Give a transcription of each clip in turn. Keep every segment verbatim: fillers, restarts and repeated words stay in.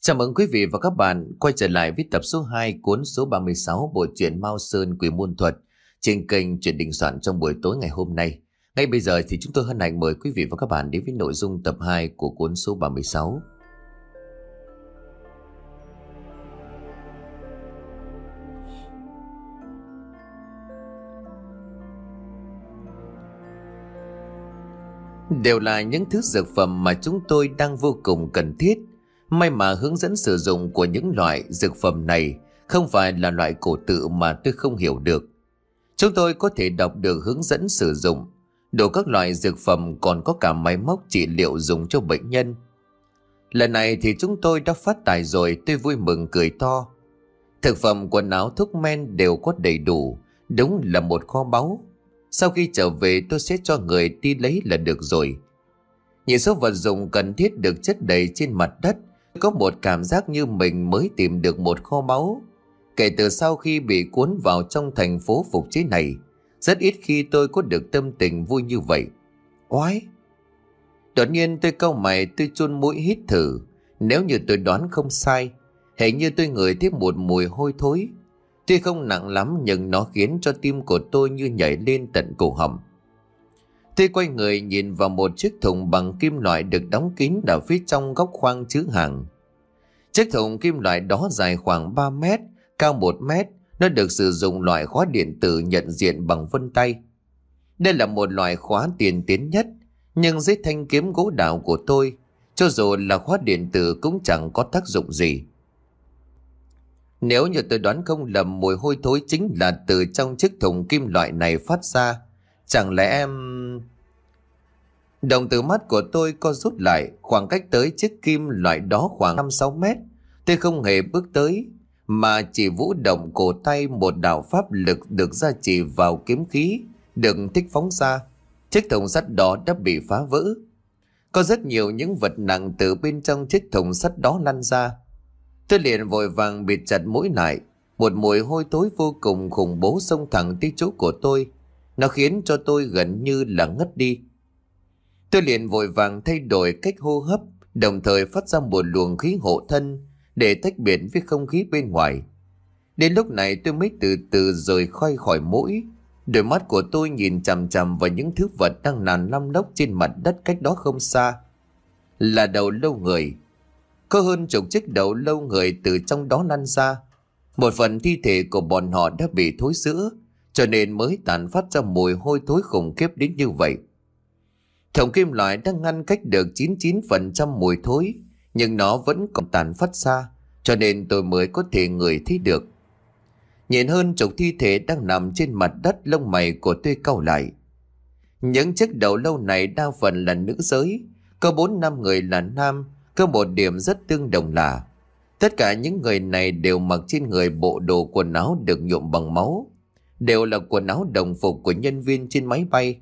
Chào mừng quý vị và các bạn quay trở lại với tập số hai cuốn số ba mươi sáu bộ truyện Mao Sơn Quỷ Môn Thuật trên kênh Truyện Đình Soạn trong buổi tối ngày hôm nay. Ngay bây giờ thì chúng tôi hân hạnh mời quý vị và các bạn đến với nội dung tập hai của cuốn số ba mươi sáu. Đều là những thứ dược phẩm mà chúng tôi đang vô cùng cần thiết. May mà hướng dẫn sử dụng của những loại dược phẩm này không phải là loại cổ tự mà tôi không hiểu được. Chúng tôi có thể đọc được hướng dẫn sử dụng. Đủ các loại dược phẩm còn có cả máy móc trị liệu dùng cho bệnh nhân. Lần này thì chúng tôi đã phát tài rồi, tôi vui mừng cười to. Thực phẩm, quần áo, thuốc men đều có đầy đủ, đúng là một kho báu. Sau khi trở về tôi sẽ cho người đi lấy là được rồi. Nhìn số vật dụng cần thiết được chất đầy trên mặt đất, có một cảm giác như mình mới tìm được một kho báu. Kể từ sau khi bị cuốn vào trong thành phố phục chế này, rất ít khi tôi có được tâm tình vui như vậy. Oái! Đột nhiên tôi cau mày, tôi chun mũi hít thử. Nếu như tôi đoán không sai, hình như tôi ngửi thấy một mùi hôi thối. Tuy không nặng lắm nhưng nó khiến cho tim của tôi như nhảy lên tận cổ họng. Tôi quay người nhìn vào một chiếc thùng bằng kim loại được đóng kín ở phía trong góc khoang chứa hàng. Chiếc thùng kim loại đó dài khoảng ba mét, cao một mét. Nó được sử dụng loại khóa điện tử nhận diện bằng vân tay. Đây là một loại khóa tiên tiến nhất, nhưng dưới thanh kiếm gỗ đào của tôi, cho dù là khóa điện tử cũng chẳng có tác dụng gì. Nếu như tôi đoán không lầm, mùi hôi thối chính là từ trong chiếc thùng kim loại này phát ra. Chẳng lẽ em... Đồng tử mắt của tôi co rút lại, khoảng cách tới chiếc kim loại đó khoảng năm sáu mét. Tôi không hề bước tới, mà chỉ vũ động cổ tay, một đạo pháp lực được gia trì vào kiếm khí, được thích phóng ra. Chiếc thùng sắt đó đã bị phá vỡ. Có rất nhiều những vật nặng từ bên trong chiếc thùng sắt đó lăn ra. Tôi liền vội vàng bịt chặt mũi lại. Một mùi hôi thối vô cùng khủng bố xông thẳng tới chỗ của tôi. Nó khiến cho tôi gần như là ngất đi. Tôi liền vội vàng thay đổi cách hô hấp, đồng thời phát ra một luồng khí hộ thân để tách biệt với không khí bên ngoài. Đến lúc này tôi mới từ từ rời khỏi khỏi mũi. Đôi mắt của tôi nhìn chằm chằm vào những thứ vật đang nằm lăm lóc trên mặt đất cách đó không xa. Là đầu lâu người. Có hơn chục chiếc đầu lâu người từ trong đó lăn ra. Một phần thi thể của bọn họ đã bị thối rữa, cho nên mới tản phát ra mùi hôi thối khủng khiếp đến như vậy. Thùng kim loại đang ngăn cách được chín mươi chín phần trăm mùi thối, nhưng nó vẫn còn tàn phát ra, cho nên tôi mới có thể ngửi thấy được. Nhìn hơn chục thi thể đang nằm trên mặt đất, lông mày của tôi cau lại. Những chiếc đầu lâu này đa phần là nữ giới, có bốn năm người là nam. Có một điểm rất tương đồng là tất cả những người này đều mặc trên người bộ đồ quần áo được nhuộm bằng máu, đều là quần áo đồng phục của nhân viên trên máy bay.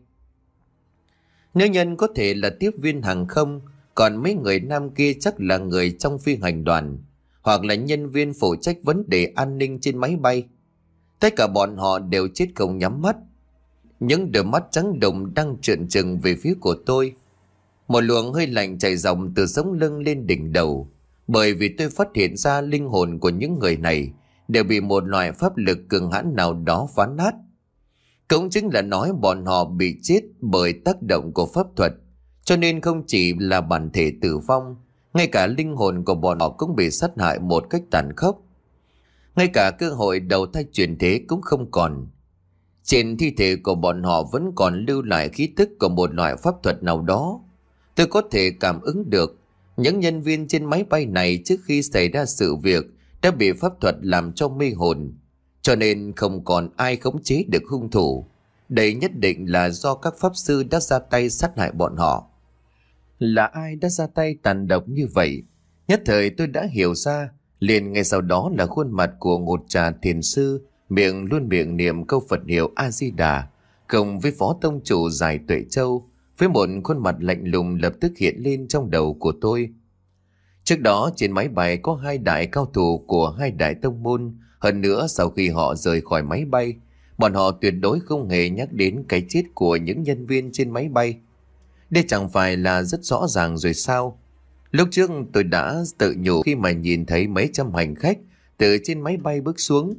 Nữ nhân có thể là tiếp viên hàng không, còn mấy người nam kia chắc là người trong phi hành đoàn, hoặc là nhân viên phụ trách vấn đề an ninh trên máy bay. Tất cả bọn họ đều chết không nhắm mắt. Những đôi mắt trắng đục đang trợn trừng về phía của tôi. Một luồng hơi lạnh chảy dòng từ sống lưng lên đỉnh đầu, bởi vì tôi phát hiện ra linh hồn của những người này đều bị một loại pháp lực cường hãn nào đó phá nát. Cũng chính là nói bọn họ bị chết bởi tác động của pháp thuật, cho nên không chỉ là bản thể tử vong, ngay cả linh hồn của bọn họ cũng bị sát hại một cách tàn khốc. Ngay cả cơ hội đầu thai chuyển thế cũng không còn. Trên thi thể của bọn họ vẫn còn lưu lại khí tức của một loại pháp thuật nào đó. Tôi có thể cảm ứng được những nhân viên trên máy bay này trước khi xảy ra sự việc đã bị pháp thuật làm cho mê hồn, cho nên không còn ai khống chế được hung thủ. Đây nhất định là do các pháp sư đã ra tay sát hại bọn họ. Là ai đã ra tay tàn độc như vậy? Nhất thời tôi đã hiểu ra, liền ngay sau đó là khuôn mặt của Ngột Trà Thiền Sư, miệng luôn miệng niệm câu Phật hiệu A-di-đà, cùng với Phó Tông Chủ Giải Tuệ Châu, với một khuôn mặt lạnh lùng lập tức hiện lên trong đầu của tôi. Trước đó trên máy bay có hai đại cao thủ của hai đại tông môn. Hơn nữa sau khi họ rời khỏi máy bay, bọn họ tuyệt đối không hề nhắc đến cái chết của những nhân viên trên máy bay. Đây chẳng phải là rất rõ ràng rồi sao? Lúc trước tôi đã tự nhủ khi mà nhìn thấy mấy trăm hành khách từ trên máy bay bước xuống.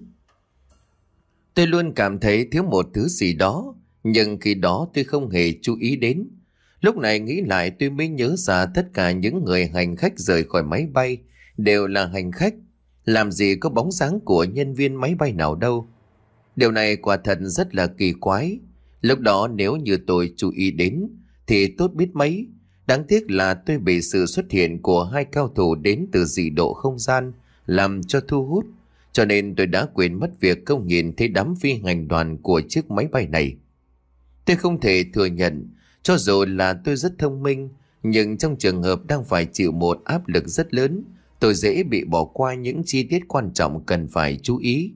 Tôi luôn cảm thấy thiếu một thứ gì đó, nhưng khi đó tôi không hề chú ý đến. Lúc này nghĩ lại tôi mới nhớ ra tất cả những người hành khách rời khỏi máy bay đều là hành khách, làm gì có bóng dáng của nhân viên máy bay nào đâu. Điều này quả thật rất là kỳ quái. Lúc đó nếu như tôi chú ý đến thì tốt biết mấy. Đáng tiếc là tôi bị sự xuất hiện của hai cao thủ đến từ dị độ không gian làm cho thu hút, cho nên tôi đã quên mất việc không nhìn thấy đám phi hành đoàn của chiếc máy bay này. Tôi không thể thừa nhận, cho dù là tôi rất thông minh, nhưng trong trường hợp đang phải chịu một áp lực rất lớn, tôi dễ bị bỏ qua những chi tiết quan trọng cần phải chú ý.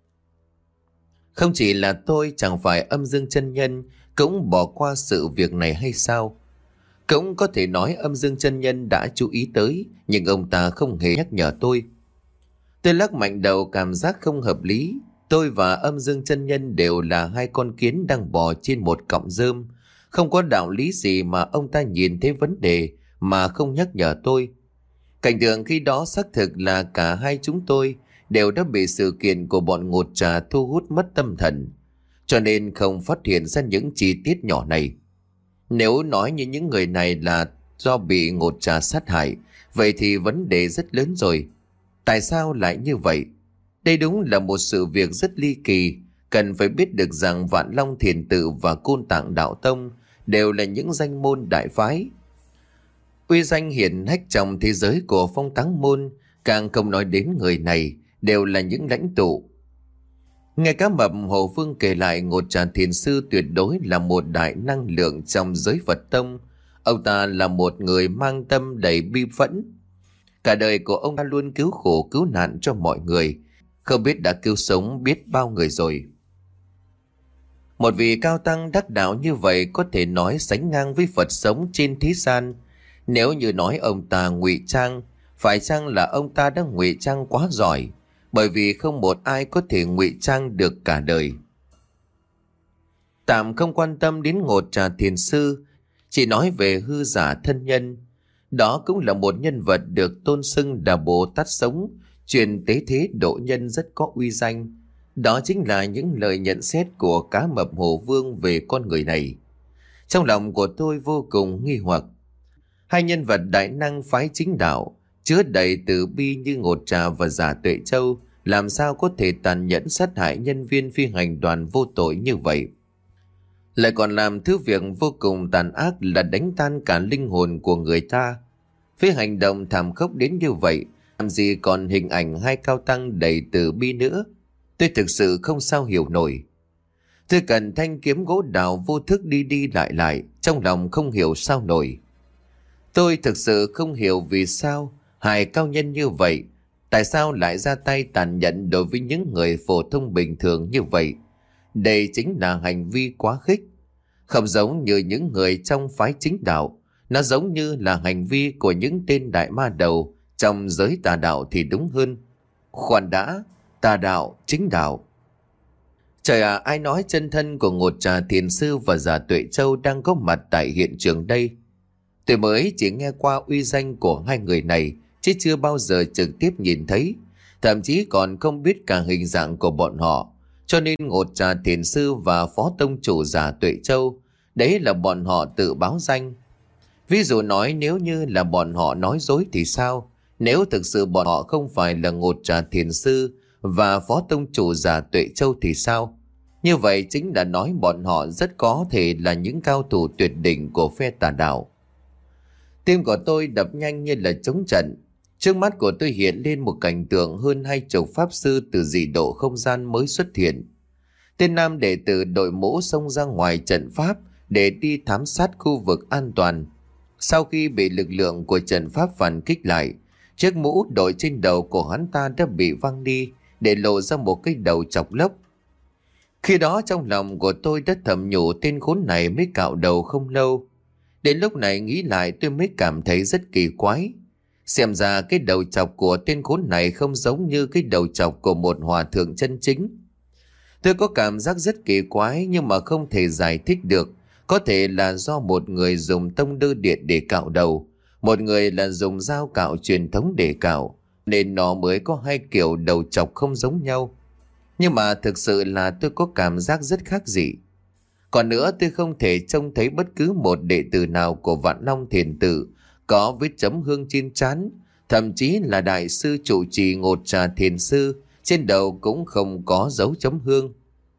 Không chỉ là tôi, chẳng phải âm dương chân nhân cũng bỏ qua sự việc này hay sao? Cũng có thể nói âm dương chân nhân đã chú ý tới, nhưng ông ta không hề nhắc nhở tôi. Tôi lắc mạnh đầu, cảm giác không hợp lý. Tôi và âm dương chân nhân đều là hai con kiến đang bò trên một cọng rơm. Không có đạo lý gì mà ông ta nhìn thấy vấn đề mà không nhắc nhở tôi. Cảnh tượng khi đó xác thực là cả hai chúng tôi đều đã bị sự kiện của bọn ngột trà thu hút mất tâm thần, cho nên không phát hiện ra những chi tiết nhỏ này. Nếu nói như những người này là do bị ngột trà sát hại, vậy thì vấn đề rất lớn rồi. Tại sao lại như vậy? Đây đúng là một sự việc rất ly kỳ. Cần phải biết được rằng Vạn Long Thiền Tự và Côn Tạng Đạo Tông đều là những danh môn đại phái, uy danh hiển hách trong thế giới của Phong Táng Môn. Càng không nói đến người này đều là những lãnh tụ. Nghe Cá Mập Hồ Phương kể lại, Ngột Trà Thiền Sư tuyệt đối là một đại năng lượng trong giới Phật Tông. Ông ta là một người mang tâm đầy bi phẫn. Cả đời của ông ta luôn cứu khổ cứu nạn cho mọi người, không biết đã cứu sống biết bao người rồi. Một vị cao tăng đắc đạo như vậy có thể nói sánh ngang với Phật sống trên thế gian. Nếu như nói ông ta ngụy trang, phải chăng là ông ta đã ngụy trang quá giỏi, bởi vì không một ai có thể ngụy trang được cả đời. Tạm không quan tâm đến Ngột Trà Thiền Sư, chỉ nói về hư giả thân nhân. Đó cũng là một nhân vật được tôn xưng là Bồ Tát sống, truyền tế thế độ nhân rất có uy danh. Đó chính là những lời nhận xét của Cá Mập Hồ Vương về con người này. Trong lòng của tôi vô cùng nghi hoặc. Hai nhân vật đại năng phái chính đạo, chứa đầy từ bi như Ngột Trà và Giả Tuệ Châu, làm sao có thể tàn nhẫn sát hại nhân viên phi hành đoàn vô tội như vậy? Lại còn làm thứ việc vô cùng tàn ác là đánh tan cả linh hồn của người ta. Với hành động thảm khốc đến như vậy, làm gì còn hình ảnh hai cao tăng đầy từ bi nữa? Tôi thực sự không sao hiểu nổi. Tôi cần thanh kiếm gỗ đào vô thức đi đi lại lại, trong lòng không hiểu sao nổi. Tôi thực sự không hiểu vì sao hai cao nhân như vậy, tại sao lại ra tay tàn nhẫn đối với những người phổ thông bình thường như vậy. Đây chính là hành vi quá khích. Không giống như những người trong phái chính đạo, nó giống như là hành vi của những tên đại ma đầu trong giới tà đạo thì đúng hơn. Khoan đã, tà đạo, chính đạo. Trời ạ, à, ai nói chân thân của Ngột Trà Thiền Sư và Giả Tuệ Châu đang có mặt tại hiện trường đây? Tôi mới chỉ nghe qua uy danh của hai người này, chứ chưa bao giờ trực tiếp nhìn thấy, thậm chí còn không biết cả hình dạng của bọn họ. Cho nên Ngột Trà Thiền Sư và Phó Tông Chủ Giả Tuệ Châu, đấy là bọn họ tự báo danh. Ví dụ nói nếu như là bọn họ nói dối thì sao? Nếu thực sự bọn họ không phải là Ngột Trà Thiền Sư và Phó Tông Chủ Giả Tuệ Châu thì sao? Như vậy chính là nói bọn họ rất có thể là những cao thủ tuyệt đỉnh của phe tà đạo. Tim của tôi đập nhanh như là trống trận. Trước mắt của tôi hiện lên một cảnh tượng hơn hai chục pháp sư từ dị độ không gian mới xuất hiện. Tên nam đệ tử đội mũ xông ra ngoài trận pháp để đi thám sát khu vực an toàn. Sau khi bị lực lượng của trận pháp phản kích lại, chiếc mũ đội trên đầu của hắn ta đã bị văng đi để lộ ra một cái đầu chọc lốc. Khi đó trong lòng của tôi đã thầm nhủ tên khốn này mới cạo đầu không lâu. Đến lúc này nghĩ lại tôi mới cảm thấy rất kỳ quái. Xem ra cái đầu chọc của tên khốn này không giống như cái đầu chọc của một hòa thượng chân chính. Tôi có cảm giác rất kỳ quái nhưng mà không thể giải thích được. Có thể là do một người dùng tông đơ điện để cạo đầu, Một người là dùng dao cạo truyền thống để cạo, nên nó mới có hai kiểu đầu chọc không giống nhau. Nhưng mà thực sự là tôi có cảm giác rất khác dị. Còn nữa, tôi không thể trông thấy bất cứ một đệ tử nào của Vạn Long Thiền Tự có vết chấm hương trên trán, thậm chí là đại sư trụ trì Ngột Trà Thiền Sư trên đầu cũng không có dấu chấm hương.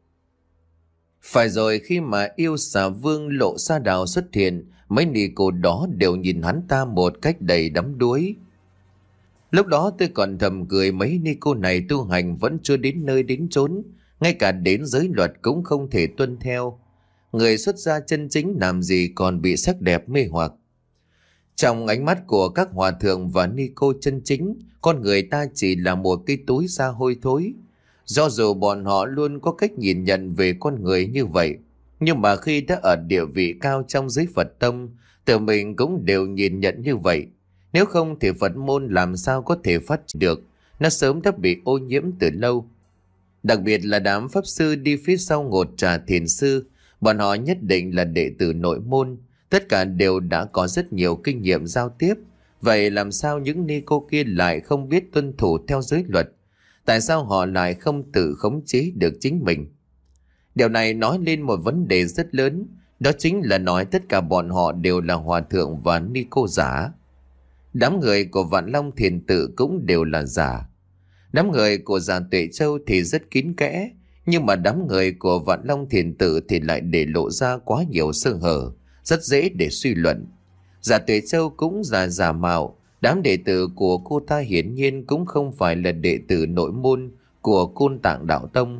Phải rồi, khi mà yêu xà vương Lộ Sa Đào xuất hiện, mấy ni cô đó đều nhìn hắn ta một cách đầy đắm đuối. Lúc đó tôi còn thầm cười, mấy ni cô này tu hành vẫn chưa đến nơi đến chốn, ngay cả đến giới luật cũng không thể tuân theo. Người xuất gia chân chính làm gì còn bị sắc đẹp mê hoặc. Trong ánh mắt của các hòa thượng và ni cô chân chính, con người ta chỉ là một cái túi da hôi thối. Do dù bọn họ luôn có cách nhìn nhận về con người như vậy, nhưng mà khi đã ở địa vị cao trong giới Phật tông, tự mình cũng đều nhìn nhận như vậy. Nếu không thì Phật môn làm sao có thể phát triển được, nó sớm đã bị ô nhiễm từ lâu. Đặc biệt là đám pháp sư đi phía sau Ngột Trà Thiền Sư, bọn họ nhất định là đệ tử nội môn, tất cả đều đã có rất nhiều kinh nghiệm giao tiếp. Vậy làm sao những ni cô kia lại không biết tuân thủ theo giới luật? Tại sao họ lại không tự khống chế được chính mình? Điều này nói lên một vấn đề rất lớn, đó chính là nói tất cả bọn họ đều là hòa thượng và ni cô giả. Đám người của Vạn Long Thiền Tự cũng đều là giả. Đám người của Già Tuệ Châu thì rất kín kẽ, nhưng mà đám người của Vạn Long Thiền Tự thì lại để lộ ra quá nhiều sơ hở, rất dễ để suy luận. Già Tuệ Châu cũng là giả mạo, đám đệ tử của cô ta hiển nhiên cũng không phải là đệ tử nội môn của Côn Tạng Đạo Tông.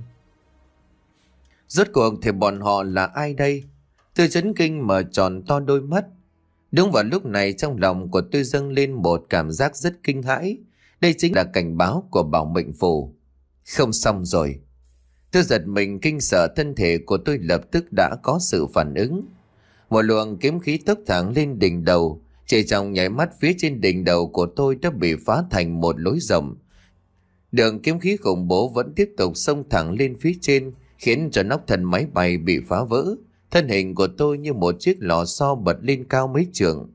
Rốt cuộc thì bọn họ là ai đây? Tôi chấn kinh mở tròn to đôi mắt. Đúng vào lúc này trong lòng của tôi dâng lên một cảm giác rất kinh hãi. Đây chính là cảnh báo của Bảo Mệnh Phù. Không xong rồi. Tôi giật mình kinh sợ, thân thể của tôi lập tức đã có sự phản ứng. Một luồng kiếm khí tốc thẳng lên đỉnh đầu. Chỉ trong nháy mắt, phía trên đỉnh đầu của tôi đã bị phá thành một lối rộng. Đường kiếm khí khủng bố vẫn tiếp tục xông thẳng lên phía trên, khiến cho nóc thân máy bay bị phá vỡ. Thân hình của tôi như một chiếc lò xo bật lên cao mấy trượng.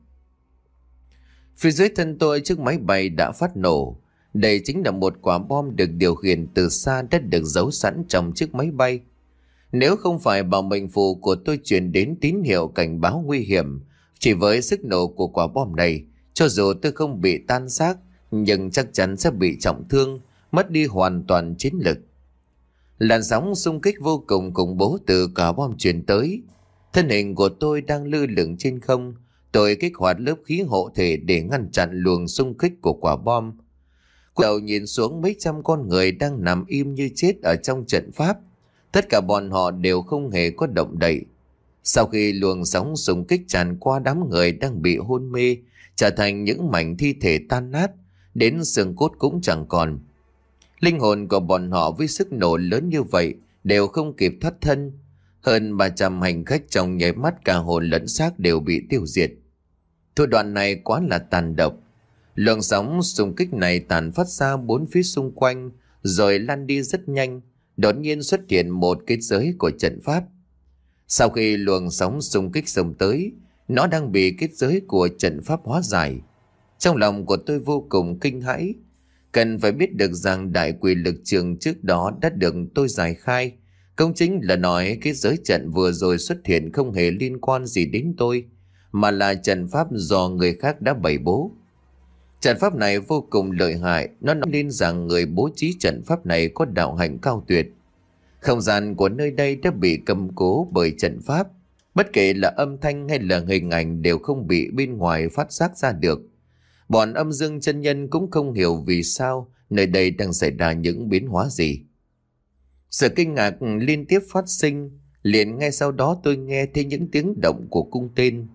Phía dưới thân tôi, chiếc máy bay đã phát nổ. Đây chính là một quả bom được điều khiển từ xa, đã được giấu sẵn trong chiếc máy bay. Nếu không phải Bảo Mệnh Phù của tôi truyền đến tín hiệu cảnh báo nguy hiểm, chỉ với sức nổ của quả bom này, cho dù tôi không bị tan xác, nhưng chắc chắn sẽ bị trọng thương, mất đi hoàn toàn chiến lực. Làn sóng xung kích vô cùng khủng bố từ quả bom truyền tới. Thân hình của tôi đang lơ lửng trên không. Tôi kích hoạt lớp khí hộ thể để ngăn chặn luồng xung kích của quả bom. Quay đầu nhìn xuống mấy trăm con người đang nằm im như chết ở trong trận pháp. Tất cả bọn họ đều không hề có động đậy. Sau khi luồng sóng xung kích tràn qua, đám người đang bị hôn mê, trở thành những mảnh thi thể tan nát, đến xương cốt cũng chẳng còn. Linh hồn của bọn họ với sức nổ lớn như vậy đều không kịp thoát thân. Hơn ba trăm hành khách trong nháy mắt cả hồn lẫn xác đều bị tiêu diệt. Thủ đoạn này quá là tàn độc. Luồng sóng xung kích này tàn phát ra bốn phía xung quanh, rồi lan đi rất nhanh. Đột nhiên xuất hiện một kết giới của trận pháp. Sau khi luồng sóng xung kích xông tới, nó đang bị kết giới của trận pháp hóa giải. Trong lòng của tôi vô cùng kinh hãi. Cần phải biết được rằng đại quỷ lực trường trước đó đã được tôi giải khai. Công chính là nói cái giới trận vừa rồi xuất hiện không hề liên quan gì đến tôi, mà là trận pháp do người khác đã bày bố. Trận pháp này vô cùng lợi hại, nó nói lên rằng người bố trí trận pháp này có đạo hạnh cao tuyệt. Không gian của nơi đây đã bị cầm cố bởi trận pháp, bất kể là âm thanh hay là hình ảnh đều không bị bên ngoài phát giác ra được. Bọn âm dương chân nhân cũng không hiểu vì sao nơi đây đang xảy ra những biến hóa gì. Sự kinh ngạc liên tiếp phát sinh, liền ngay sau đó tôi nghe thấy những tiếng động của cung tên.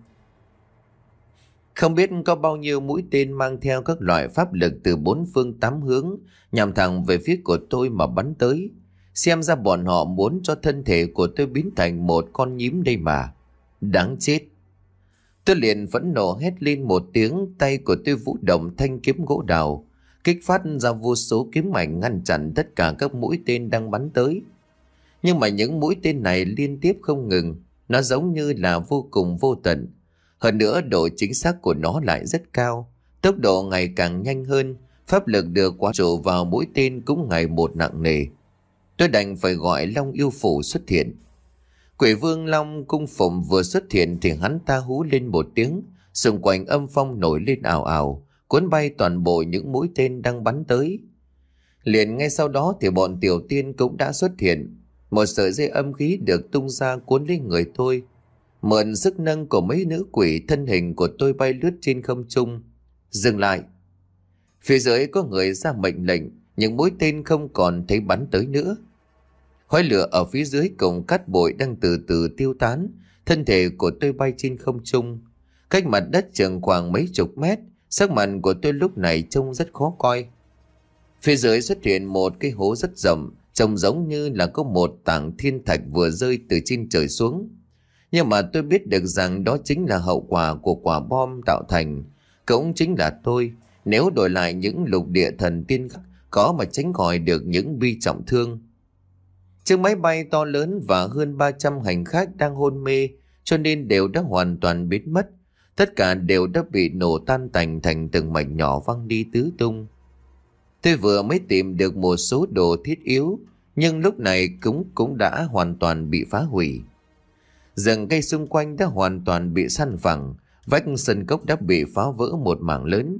Không biết có bao nhiêu mũi tên mang theo các loại pháp lực từ bốn phương tám hướng nhằm thẳng về phía của tôi mà bắn tới. Xem ra bọn họ muốn cho thân thể của tôi biến thành một con nhím đây mà. Đáng chết. Tôi liền phẫn nộ hét lên một tiếng, tay của tôi vũ động thanh kiếm gỗ đào, kích phát ra vô số kiếm ảnh ngăn chặn tất cả các mũi tên đang bắn tới. Nhưng mà những mũi tên này liên tiếp không ngừng, nó giống như là vô cùng vô tận. Hơn nữa độ chính xác của nó lại rất cao, tốc độ ngày càng nhanh hơn, pháp lực được quá trổ vào mũi tên cũng ngày một nặng nề. Tôi đành phải gọi Long Yêu Phủ xuất hiện. Quỷ vương Long Cung Phụng vừa xuất hiện thì hắn ta hú lên một tiếng, xung quanh âm phong nổi lên ào ào, cuốn bay toàn bộ những mũi tên đang bắn tới. Liền ngay sau đó thì bọn tiểu tiên cũng đã xuất hiện. Một sợi dây âm khí được tung ra cuốn lên người tôi. Mượn sức nâng của mấy nữ quỷ, thân hình của tôi bay lướt trên không trung. Dừng lại. Phía dưới có người ra mệnh lệnh, những mũi tên không còn thấy bắn tới nữa. Khói lửa ở phía dưới cùng cát bụi đang từ từ tiêu tán. Thân thể của tôi bay trên không trung, cách mặt đất chừng khoảng mấy chục mét. Sắc mặt của tôi lúc này trông rất khó coi. Phía dưới xuất hiện một cái hố rất rộng, trông giống như là có một tảng thiên thạch vừa rơi từ trên trời xuống. Nhưng mà tôi biết được rằng đó chính là hậu quả của quả bom tạo thành. Cũng chính là tôi, nếu đổi lại những lục địa thần tiên khác, có mà tránh khỏi được những bi trọng thương. Chiếc máy bay to lớn và hơn ba trăm hành khách đang hôn mê, cho nên đều đã hoàn toàn biến mất. Tất cả đều đã bị nổ tan tành thành từng mảnh nhỏ văng đi tứ tung. Tôi vừa mới tìm được một số đồ thiết yếu, nhưng lúc này cũng cũng đã hoàn toàn bị phá hủy. Rừng cây xung quanh đã hoàn toàn bị san phẳng, vách sân cốc đã bị phá vỡ một mảng lớn.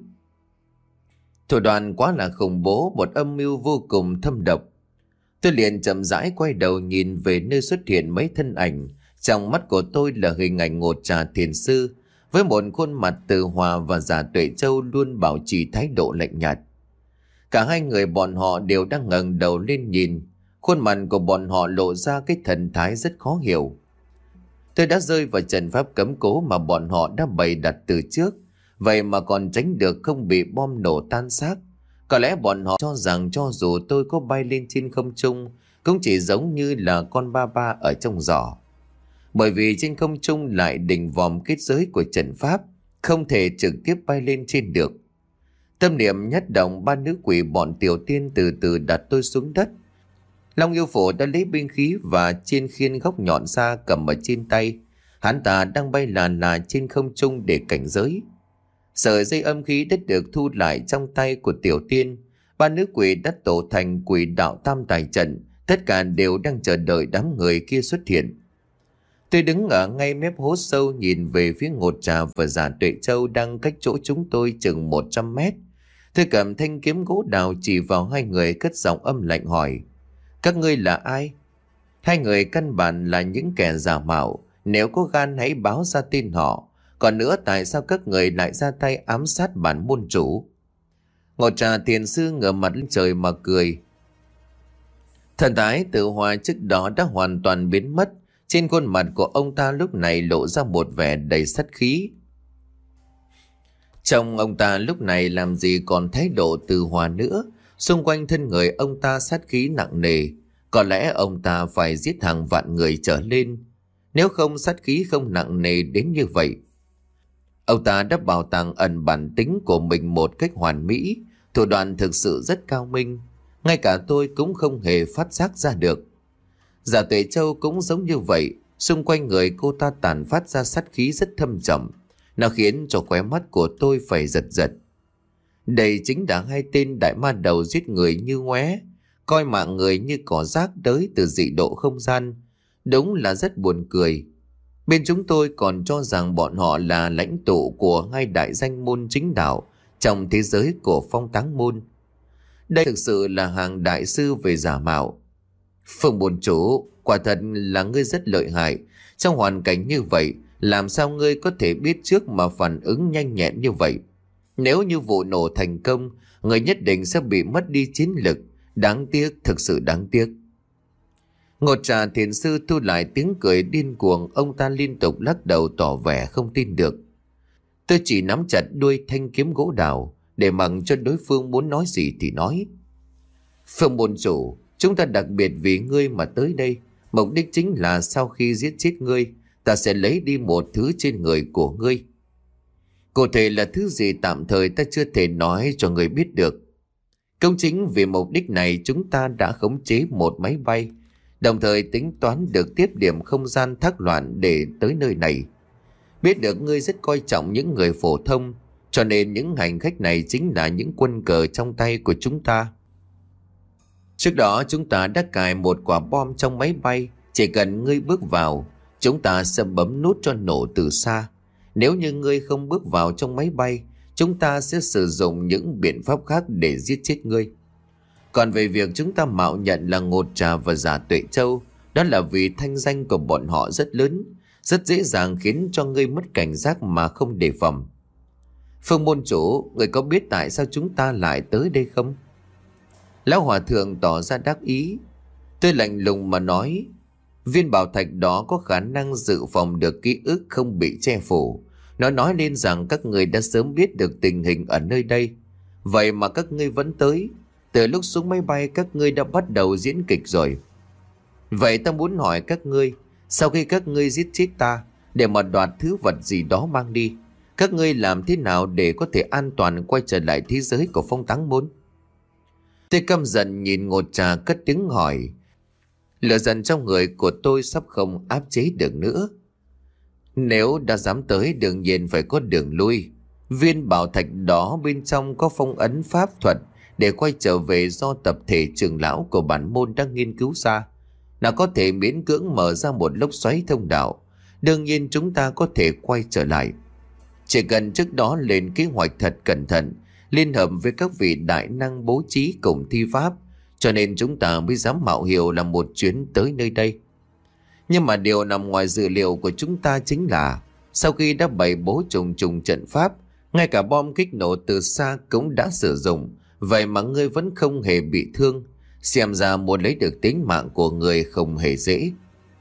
Thủ đoạn quá là khủng bố, một âm mưu vô cùng thâm độc. Tôi liền chậm rãi quay đầu nhìn về nơi xuất hiện mấy thân ảnh. Trong mắt của tôi là hình ảnh Ngột Trà Thiền Sư, với một khuôn mặt từ hòa và Giả Tuệ Châu luôn bảo trì thái độ lạnh nhạt. Cả hai người bọn họ đều đang ngẩng đầu lên nhìn. Khuôn mặt của bọn họ lộ ra cái thần thái rất khó hiểu. Tôi đã rơi vào trận pháp cấm cố mà bọn họ đã bày đặt từ trước, vậy mà còn tránh được không bị bom nổ tan xác. Có lẽ bọn họ cho rằng cho dù tôi có bay lên trên không trung, cũng chỉ giống như là con ba ba ở trong giỏ. Bởi vì trên không trung lại đỉnh vòm kết giới của trận pháp, không thể trực tiếp bay lên trên được. Tâm niệm nhất động, ba nữ quỷ bọn tiểu tiên từ từ đặt tôi xuống đất. Long Yêu Phủ đã lấy binh khí và chiên khiên góc nhọn ra cầm ở trên tay. Hắn ta đang bay là là trên không trung để cảnh giới. Sợi dây âm khí đã được thu lại trong tay của tiểu tiên. Ba nữ quỷ đã tổ thành quỷ đạo tam tài trận, tất cả đều đang chờ đợi đám người kia xuất hiện. Tôi đứng ở ngay mép hố sâu nhìn về phía Ngột Trà và Giả Tuệ Châu đang cách chỗ chúng tôi chừng một trăm mét. Tôi cầm thanh kiếm gỗ đào chỉ vào hai người, cất giọng âm lạnh hỏi: các ngươi là ai? Hai người căn bản là những kẻ giả mạo, nếu có gan hãy báo ra tên họ. Còn nữa, tại sao các người lại ra tay ám sát bản môn chủ? Ngột Trà Thiền Sư ngửa mặt lên trời mà cười. Thần thái tự hòa trước đó đã hoàn toàn biến mất. Trên khuôn mặt của ông ta lúc này lộ ra một vẻ đầy sát khí. Trong ông ta lúc này làm gì còn thái độ từ hòa nữa. Xung quanh thân người ông ta sát khí nặng nề. Có lẽ ông ta phải giết hàng vạn người trở lên, nếu không sát khí không nặng nề đến như vậy. Ông ta đã bảo tàng ẩn bản tính của mình một cách hoàn mỹ, thủ đoạn thực sự rất cao minh. Ngay cả tôi cũng không hề phát giác ra được. Giả Tuệ Châu cũng giống như vậy. Xung quanh người cô ta tản phát ra sát khí rất thâm trầm, nó khiến cho khóe mắt của tôi phải giật giật. Đây chính là hai tên đại ma đầu giết người như ngoé, coi mạng người như cỏ rác tới từ dị độ không gian. Đúng là rất buồn cười. Bên chúng tôi còn cho rằng bọn họ là lãnh tụ của hai đại danh môn chính đạo trong thế giới của Phong Táng Môn. Đây thực sự là hàng đại sư về giả mạo. Phương Bồn Chủ, quả thật là ngươi rất lợi hại. Trong hoàn cảnh như vậy, làm sao ngươi có thể biết trước mà phản ứng nhanh nhẹn như vậy? Nếu như vụ nổ thành công, người nhất định sẽ bị mất đi chiến lực. Đáng tiếc, thực sự đáng tiếc. Ngột Trà Thiền Sư thu lại tiếng cười điên cuồng. Ông ta liên tục lắc đầu tỏ vẻ không tin được. Tôi chỉ nắm chặt đuôi thanh kiếm gỗ đào, để mặc cho đối phương muốn nói gì thì nói. Phương Bồn Chủ, chúng ta đặc biệt vì ngươi mà tới đây. Mục đích chính là sau khi giết chết ngươi, ta sẽ lấy đi một thứ trên người của ngươi. Cụ thể là thứ gì tạm thời ta chưa thể nói cho ngươi biết được. Công chính vì mục đích này chúng ta đã khống chế một máy bay, đồng thời tính toán được tiếp điểm không gian thác loạn để tới nơi này. Biết được ngươi rất coi trọng những người phổ thông, cho nên những hành khách này chính là những quân cờ trong tay của chúng ta. Trước đó chúng ta đã cài một quả bom trong máy bay. Chỉ cần ngươi bước vào, chúng ta sẽ bấm nút cho nổ từ xa. Nếu như ngươi không bước vào trong máy bay, chúng ta sẽ sử dụng những biện pháp khác để giết chết ngươi. Còn về việc chúng ta mạo nhận là Ngột Trà và Giả Tuệ Châu, đó là vì thanh danh của bọn họ rất lớn, rất dễ dàng khiến cho ngươi mất cảnh giác mà không đề phòng. Phương môn chủ, người có biết tại sao chúng ta lại tới đây không? Lão hòa thượng tỏ ra đắc ý. Tôi lạnh lùng mà nói, viên bảo thạch đó có khả năng dự phòng được ký ức không bị che phủ. Nó nói lên rằng các người đã sớm biết được tình hình ở nơi đây. Vậy mà các ngươi vẫn tới. Từ lúc xuống máy bay các ngươi đã bắt đầu diễn kịch rồi. Vậy ta muốn hỏi các ngươi, sau khi các ngươi giết chết ta để mà đoạt thứ vật gì đó mang đi, các ngươi làm thế nào để có thể an toàn quay trở lại thế giới của Phong Táng Môn? Tôi căm giận nhìn Ngột Trà cất tiếng hỏi. Lửa giận trong người của tôi sắp không áp chế được nữa. Nếu đã dám tới, đương nhiên phải có đường lui. Viên bảo thạch đó bên trong có phong ấn pháp thuật để quay trở về do tập thể trưởng lão của bản môn đang nghiên cứu ra. Nó có thể miễn cưỡng mở ra một lốc xoáy thông đạo. Đương nhiên chúng ta có thể quay trở lại. Chỉ cần trước đó lên kế hoạch thật cẩn thận, liên hợp với các vị đại năng bố trí cùng thi pháp, cho nên chúng ta mới dám mạo hiểm làm một chuyến tới nơi đây. Nhưng mà điều nằm ngoài dự liệu của chúng ta chính là sau khi đã bày bố trùng trùng trận pháp, ngay cả bom kích nổ từ xa cũng đã sử dụng. Vậy mà ngươi vẫn không hề bị thương. Xem ra muốn lấy được tính mạng của người không hề dễ.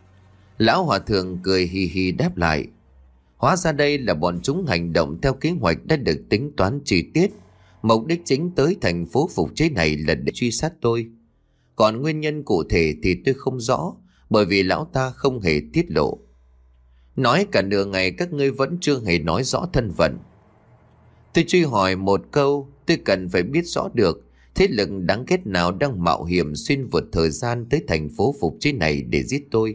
Lão hòa thượng cười hi hi đáp lại. Hóa ra đây là bọn chúng hành động theo kế hoạch đã được tính toán chi tiết. Mục đích chính tới thành phố Phục Chế này là để truy sát tôi. Còn nguyên nhân cụ thể thì tôi không rõ, bởi vì lão ta không hề tiết lộ. Nói cả nửa ngày các ngươi vẫn chưa hề nói rõ thân phận. Tôi truy hỏi một câu, tôi cần phải biết rõ được thế lực đáng ghét nào đang mạo hiểm xuyên vượt thời gian tới thành phố Phục Chế này để giết tôi.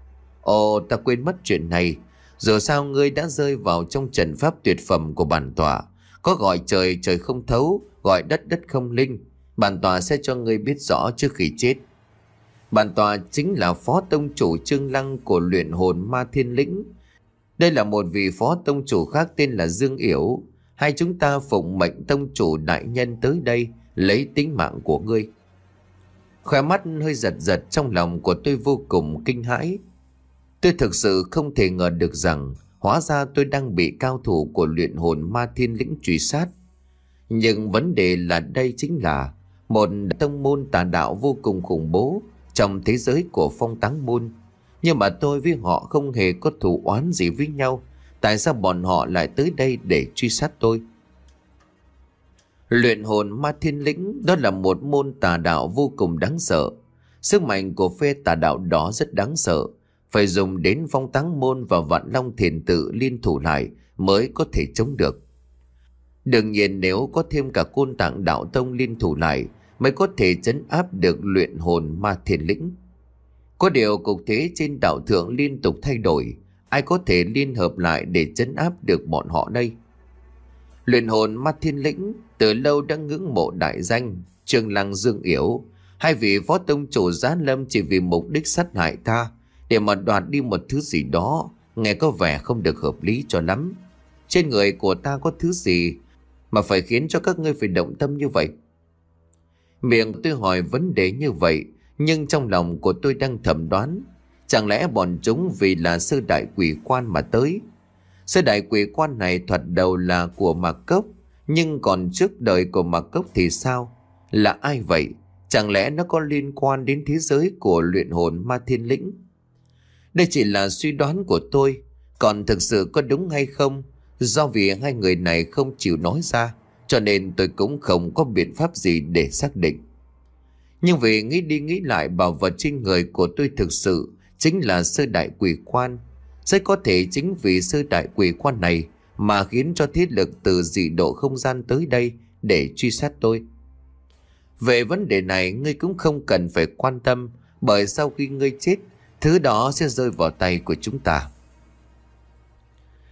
Ồ, ta quên mất chuyện này. Dù sao ngươi đã rơi vào trong trận pháp tuyệt phẩm của bản tọa. Có gọi trời trời không thấu, gọi đất đất không linh. Bản tọa sẽ cho ngươi biết rõ trước khi chết. Bản tọa chính là phó tông chủ Trương Lăng của luyện hồn ma thiên lĩnh. Đây là một vị phó tông chủ khác tên là Dương Yểu. Hai chúng ta phụng mệnh tông chủ đại nhân tới đây lấy tính mạng của ngươi. Khóe mắt hơi giật giật, trong lòng của tôi vô cùng kinh hãi. Tôi thực sự không thể ngờ được rằng hóa ra tôi đang bị cao thủ của luyện hồn ma thiên lĩnh truy sát. Nhưng vấn đề là đây chính là một tông môn tà đạo vô cùng khủng bố trong thế giới của Phong Táng Môn. Nhưng mà tôi với họ không hề có thù oán gì với nhau. Tại sao bọn họ lại tới đây để truy sát tôi? Luyện hồn ma thiên lĩnh đó là một môn tà đạo vô cùng đáng sợ. Sức mạnh của phe tà đạo đó rất đáng sợ. Phải dùng đến Phong Táng Môn và Vạn Long Thiền Tự liên thủ lại mới có thể chống được. Đương nhiên nếu có thêm cả Côn Tạng Đạo Tông liên thủ lại mới có thể trấn áp được luyện hồn ma thiên lĩnh. Có điều cục thế trên đạo thượng liên tục thay đổi. Ai có thể liên hợp lại để trấn áp được bọn họ đây? Luyện hồn ma thiên lĩnh từ lâu đã ngưỡng mộ đại danh Trương Lăng, Dương Yểu. Hai vị phó tông chủ Giá Lâm chỉ vì mục đích sát hại ta, để mà đoạt đi một thứ gì đó, nghe có vẻ không được hợp lý cho lắm. Trên người của ta có thứ gì mà phải khiến cho các ngươi phải động tâm như vậy? Miệng tôi hỏi vấn đề như vậy, nhưng trong lòng của tôi đang thầm đoán, chẳng lẽ bọn chúng vì là sơ đại quỷ quan mà tới? Sơ đại quỷ quan này thoạt đầu là của Mạc Cốc, nhưng còn trước đời của Mạc Cốc thì sao? Là ai vậy? Chẳng lẽ nó có liên quan đến thế giới của luyện hồn ma thiên lĩnh? Đây chỉ là suy đoán của tôi, còn thực sự có đúng hay không? Do vì hai người này không chịu nói ra, cho nên tôi cũng không có biện pháp gì để xác định. Nhưng vì nghĩ đi nghĩ lại, bảo vật trên người của tôi thực sự chính là sơ đại quỷ quan. Rất có thể chính vì sơ đại quỷ quan này mà khiến cho thế lực từ dị độ không gian tới đây để truy sát tôi. Về vấn đề này ngươi cũng không cần phải quan tâm, bởi sau khi ngươi chết, thứ đó sẽ rơi vào tay của chúng ta.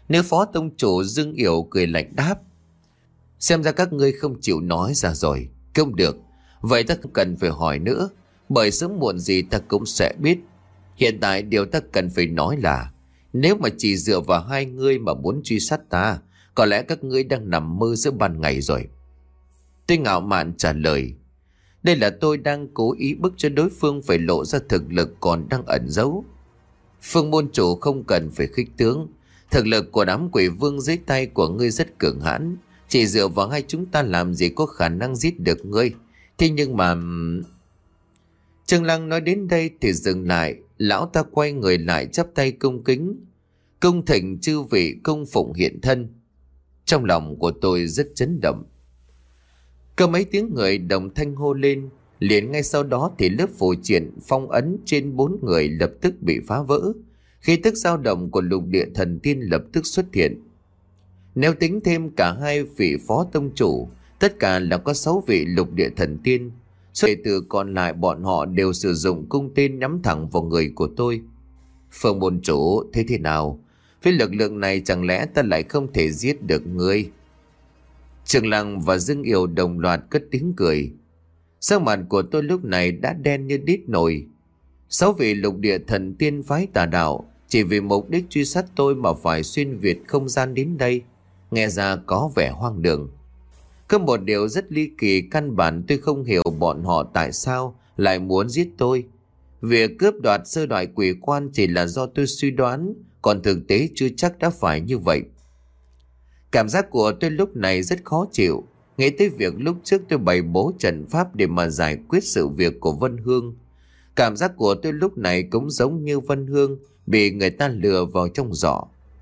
Nữ phó tông chủ Dương Yểu cười lạnh đáp: Xem ra các ngươi không chịu nói ra rồi. Không được, vậy ta không cần phải hỏi nữa, bởi sớm muộn gì ta cũng sẽ biết. Hiện tại điều ta cần phải nói là, nếu mà chỉ dựa vào hai ngươi mà muốn truy sát ta, có lẽ các ngươi đang nằm mơ giữa ban ngày rồi. Tôi ngạo mạn trả lời: Đây là tôi đang cố ý bức cho đối phương phải lộ ra thực lực còn đang ẩn giấu. Phương môn chủ không cần phải khích tướng. Thực lực của đám quỷ vương dưới tay của ngươi rất cường hãn. Chỉ dựa vào hai chúng ta làm gì có khả năng giết được ngươi. Thế nhưng mà... Trương Lăng nói đến đây thì dừng lại. Lão ta quay người lại chắp tay cung kính: Cung thỉnh chư vị cung phụng hiện thân. Trong lòng của tôi rất chấn động. Có mấy tiếng người đồng thanh hô lên. Liền ngay sau đó thì lớp phù triện phong ấn trên bốn người lập tức bị phá vỡ. Khí tức dao động của lục địa thần tiên lập tức xuất hiện. Nếu tính thêm cả hai vị phó tông chủ, tất cả là có sáu vị lục địa thần tiên. Số đệ tử còn lại bọn họ đều sử dụng cung tên nhắm thẳng vào người của tôi. Phương môn chủ, thế thế nào? Với lực lượng này chẳng lẽ ta lại không thể giết được ngươi? Trường Lăng và Dương Yểu đồng loạt cất tiếng cười. Sắc mặt của tôi lúc này đã đen như đít nồi. Sáu vị lục địa thần tiên phái tà đạo chỉ vì mục đích truy sát tôi mà phải xuyên việt không gian đến đây, nghe ra có vẻ hoang đường. Có một điều rất ly kỳ, căn bản tôi không hiểu bọn họ tại sao lại muốn giết tôi. Việc cướp đoạt sơ đoại quỷ quan chỉ là do tôi suy đoán, còn thực tế chưa chắc đã phải như vậy. Cảm giác của tôi lúc này rất khó chịu, nghĩ tới việc lúc trước tôi bày bố trận pháp để mà giải quyết sự việc của Vân Hương. Cảm giác của tôi lúc này cũng giống như Vân Hương bị người ta lừa vào trong giỏ.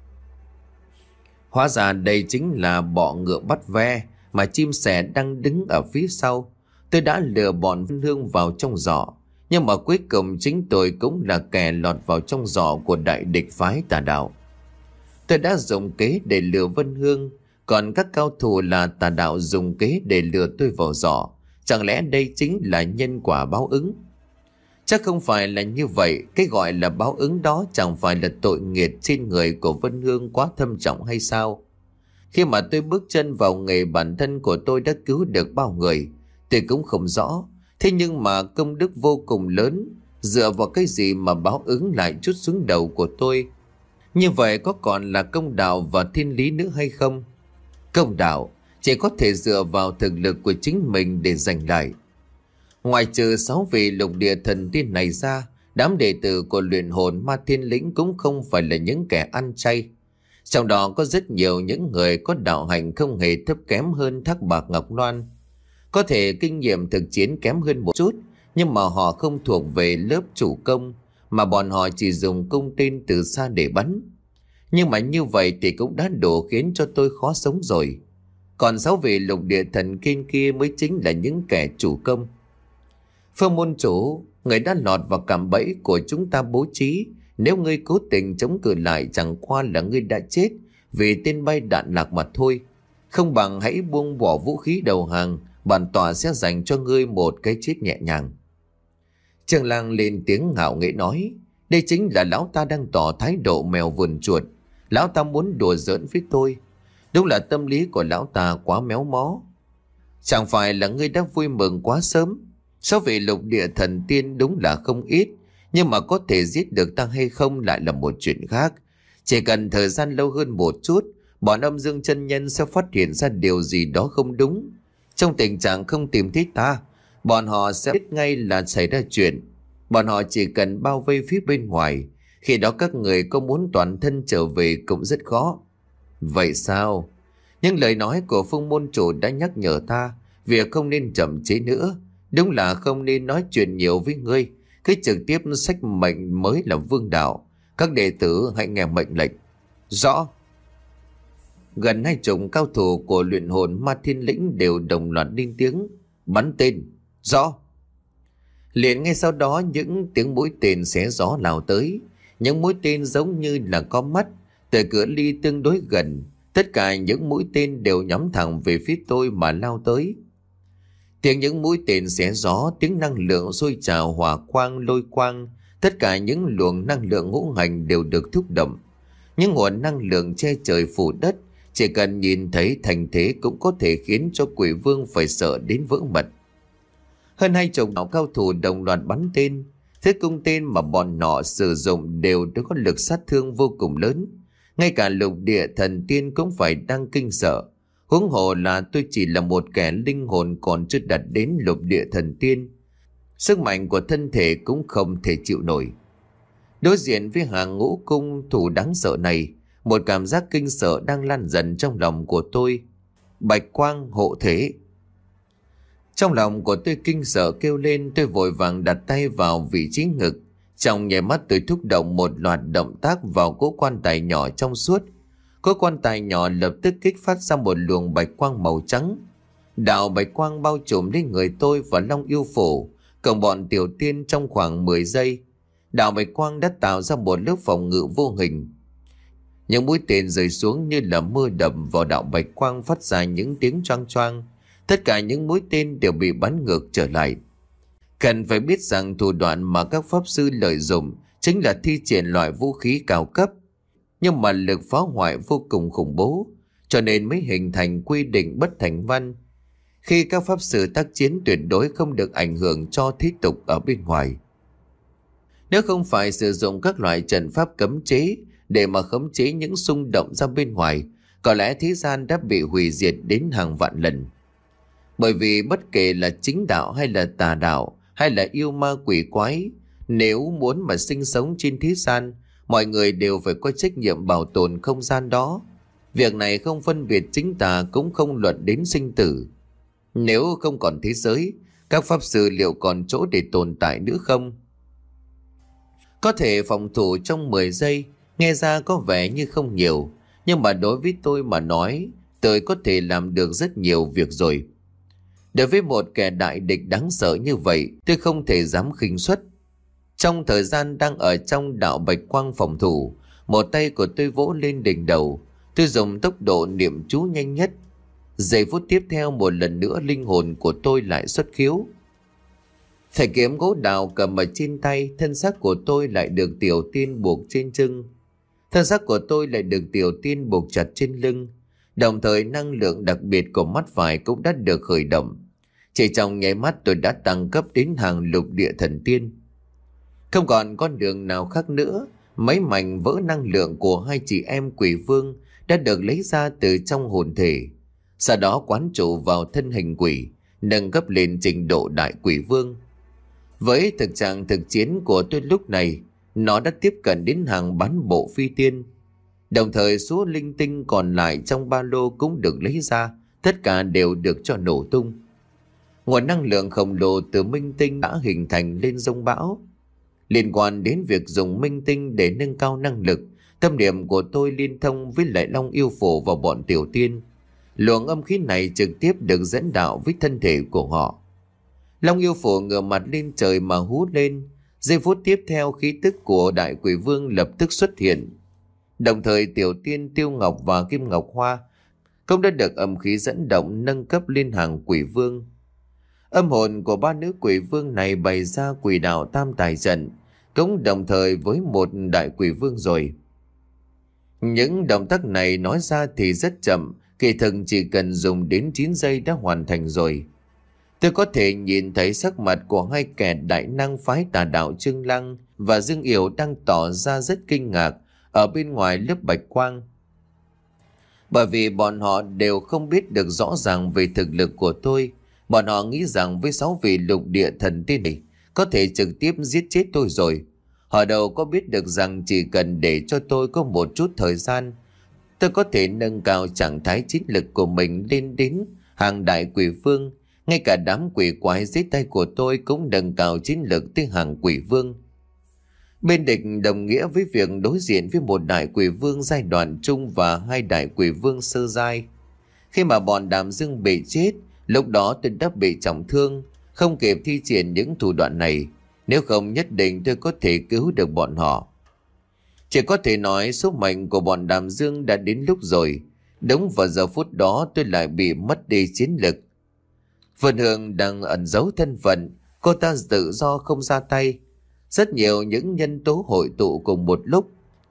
Hóa ra đây chính là bọ ngựa bắt ve mà chim sẻ đang đứng ở phía sau. Tôi đã lừa bọn Vân Hương vào trong giỏ, nhưng mà cuối cùng chính tôi cũng là kẻ lọt vào trong giỏ của đại địch phái tà đạo. Tôi đã dùng kế để lừa Vân Hương, còn các cao thủ là tà đạo dùng kế để lừa tôi vào giỏ. Chẳng lẽ đây chính là nhân quả báo ứng? Chắc không phải là như vậy. Cái gọi là báo ứng đó chẳng phải là tội nghiệt trên người của Vân Hương quá thâm trọng hay sao? Khi mà tôi bước chân vào nghề, bản thân của tôi đã cứu được bao người, tôi cũng không rõ. Thế nhưng mà công đức vô cùng lớn, dựa vào cái gì mà báo ứng lại trút xuống đầu của tôi? Như vậy có còn là công đạo và thiên lý nữa hay không? Công đạo chỉ có thể dựa vào thực lực của chính mình để giành lại. Ngoài trừ sáu vị lục địa thần tiên này ra, đám đệ tử của luyện hồn ma thiên lĩnh cũng không phải là những kẻ ăn chay. Trong đó có rất nhiều những người có đạo hành không hề thấp kém hơn Thác Bạc Ngọc Loan. Có thể kinh nghiệm thực chiến kém hơn một chút, nhưng mà họ không thuộc về lớp chủ công, mà bọn họ chỉ dùng cung tên từ xa để bắn. Nhưng mà như vậy thì cũng đã đủ khiến cho tôi khó sống rồi. Còn sáu vị lục địa thần kinh kia mới chính là những kẻ chủ công. Phương môn chủ, người đã lọt vào cạm bẫy của chúng ta bố trí. Nếu ngươi cố tình chống cự lại, chẳng qua là ngươi đã chết vì tên bay đạn lạc mà thôi. Không bằng hãy buông bỏ vũ khí đầu hàng, bản tọa sẽ dành cho ngươi một cái chết nhẹ nhàng. Trường Lăng lên tiếng ngạo nghễ nói: Đây chính là lão ta đang tỏ thái độ mèo vườn chuột. Lão ta muốn đùa giỡn với tôi. Đúng là tâm lý của lão ta quá méo mó. Chẳng phải là ngươi đã vui mừng quá sớm? Số vị lục địa thần tiên đúng là không ít, nhưng mà có thể giết được ta hay không lại là một chuyện khác. Chỉ cần thời gian lâu hơn một chút, bọn âm dương chân nhân sẽ phát hiện ra điều gì đó không đúng. Trong tình trạng không tìm thấy ta, bọn họ sẽ biết ngay là xảy ra chuyện. Bọn họ chỉ cần bao vây phía bên ngoài. Khi đó các người có muốn toàn thân trở về cũng rất khó. Vậy sao? Nhưng lời nói của Phương môn chủ đã nhắc nhở ta việc không nên chậm chế nữa. Đúng là không nên nói chuyện nhiều với ngươi. Cứ trực tiếp sách mệnh mới là vương đạo. Các đệ tử hãy nghe mệnh lệnh. Rõ. Gần hai chục cao thủ của luyện hồn ma thiên lĩnh đều đồng loạt lên tiếng. Bắn tên. Rõ. Liền ngay sau đó những tiếng mũi tên xé gió lao tới. Những mũi tên giống như là có mắt. Từ cửa ly tương đối gần, tất cả những mũi tên đều nhắm thẳng về phía tôi mà lao tới. Tiếng những mũi tên xé gió, tiếng năng lượng sôi trào, hỏa quang, lôi quang, tất cả những luồng năng lượng ngũ hành đều được thúc động. Những nguồn năng lượng che trời phủ đất, chỉ cần nhìn thấy thành thế cũng có thể khiến cho quỷ vương phải sợ đến vỡ mật. Hơn hai chục đạo cao thủ đồng loạt bắn tên. Thế cung tên mà bọn họ sử dụng đều đã có lực sát thương vô cùng lớn. Ngay cả lục địa thần tiên cũng phải đang kinh sợ. Huống hồ là tôi chỉ là một kẻ linh hồn còn chưa đạt đến lục địa thần tiên. Sức mạnh của thân thể cũng không thể chịu nổi. Đối diện với hàng ngũ cung thủ đáng sợ này, một cảm giác kinh sợ đang lan dần trong lòng của tôi. Bạch quang hộ thể. Trong lòng của tôi kinh sợ kêu lên, tôi vội vàng đặt tay vào vị trí ngực. Trong nháy mắt tôi thúc động một loạt động tác vào cỗ quan tài nhỏ trong suốt. Cỗ quan tài nhỏ lập tức kích phát ra một luồng bạch quang màu trắng. Đạo bạch quang bao trùm lên người tôi và Long Yêu Phổ, cộng bọn tiểu tiên trong khoảng mười giây. Đạo bạch quang đã tạo ra một lớp phòng ngự vô hình. Những mũi tên rơi xuống như là mưa đầm vào đạo bạch quang, phát ra những tiếng choang choang. Tất cả những mũi tên đều bị bắn ngược trở lại. Cần phải biết rằng thủ đoạn mà các pháp sư lợi dụng chính là thi triển loại vũ khí cao cấp, nhưng mà lực phá hoại vô cùng khủng bố, cho nên mới hình thành quy định bất thành văn. Khi các pháp sư tác chiến tuyệt đối không được ảnh hưởng cho thế tục ở bên ngoài. Nếu không phải sử dụng các loại trận pháp cấm chế để mà khống chế những xung động ra bên ngoài, có lẽ thế gian đã bị hủy diệt đến hàng vạn lần. Bởi vì bất kể là chính đạo hay là tà đạo hay là yêu ma quỷ quái, nếu muốn mà sinh sống trên thế gian, mọi người đều phải có trách nhiệm bảo tồn không gian đó. Việc này không phân biệt chính tà, cũng không luận đến sinh tử. Nếu không còn thế giới, các pháp sư liệu còn chỗ để tồn tại nữa không? Có thể phòng thủ trong mười giây, nghe ra có vẻ như không nhiều, nhưng mà đối với tôi mà nói, tôi có thể làm được rất nhiều việc rồi. Đối với một kẻ đại địch đáng sợ như vậy, tôi không thể dám khinh suất. Trong thời gian đang ở trong đạo bạch quang phòng thủ, một tay của tôi vỗ lên đỉnh đầu. Tôi dùng tốc độ niệm chú nhanh nhất. Giây phút tiếp theo, một lần nữa linh hồn của tôi lại xuất khiếu. Thầy kiếm gỗ đào cầm ở trên tay, thân xác của tôi lại được tiểu tiên buộc trên chân. Thân xác của tôi lại được tiểu tiên buộc chặt trên lưng. Đồng thời năng lượng đặc biệt của mắt phải cũng đã được khởi động. Chỉ trong nháy mắt tôi đã tăng cấp đến hàng lục địa thần tiên. Không còn con đường nào khác nữa. Mấy mảnh vỡ năng lượng của hai chị em quỷ vương đã được lấy ra từ trong hồn thể, sau đó quán trụ vào thân hình quỷ, nâng cấp lên trình độ đại quỷ vương. Với thực trạng thực chiến của tôi lúc này, nó đã tiếp cận đến hàng bán bộ phi tiên. Đồng thời số linh tinh còn lại trong ba lô cũng được lấy ra, tất cả đều được cho nổ tung. Nguồn năng lượng khổng lồ từ minh tinh đã hình thành lên dông bão. Liên quan đến việc dùng minh tinh để nâng cao năng lực, tâm niệm của tôi liên thông với lại Long Yêu Phổ và bọn tiểu tiên. Luồng âm khí này trực tiếp được dẫn đạo với thân thể của họ. Long Yêu Phổ ngửa mặt lên trời mà hú lên. Giây phút tiếp theo, khí tức của đại quỷ vương lập tức xuất hiện. Đồng thời tiểu tiên Tiêu Ngọc và Kim Ngọc Hoa cũng đã được âm khí dẫn động nâng cấp lên hàng quỷ vương. Âm hồn của ba nữ quỷ vương này bày ra quỷ đạo tam tài trận, cũng đồng thời với một đại quỷ vương rồi. Những động tác này nói ra thì rất chậm, kỳ thực chỉ cần dùng đến chín giây đã hoàn thành rồi. Tôi có thể nhìn thấy sắc mặt của hai kẻ đại năng phái tà đạo Trương Lăng và Dương Yểu đang tỏ ra rất kinh ngạc ở bên ngoài lớp bạch quang. Bởi vì bọn họ đều không biết được rõ ràng về thực lực của tôi. Bọn họ nghĩ rằng với sáu vị lục địa thần tiên này có thể trực tiếp giết chết tôi rồi. Họ đâu có biết được rằng chỉ cần để cho tôi có một chút thời gian, tôi có thể nâng cao trạng thái chiến lực của mình lên đến hàng đại quỷ vương. Ngay cả đám quỷ quái dưới tay của tôi cũng nâng cao chiến lực tới hàng quỷ vương. Bên địch đồng nghĩa với việc đối diện với một đại quỷ vương giai đoạn trung và hai đại quỷ vương sơ giai. Khi mà bọn Đàm Dương bị chết, lúc đó tôi đã bị trọng thương, không kịp thi triển những thủ đoạn này. Nếu không nhất định tôi có thể cứu được bọn họ. Chỉ có thể nói số mệnh của bọn Đàm Dương đã đến lúc rồi. Đúng vào giờ phút đó tôi lại bị mất đi chiến lực. Vân Hương đang ẩn giấu thân phận, cô ta tự do không ra tay. Rất nhiều những nhân tố hội tụ cùng một lúc.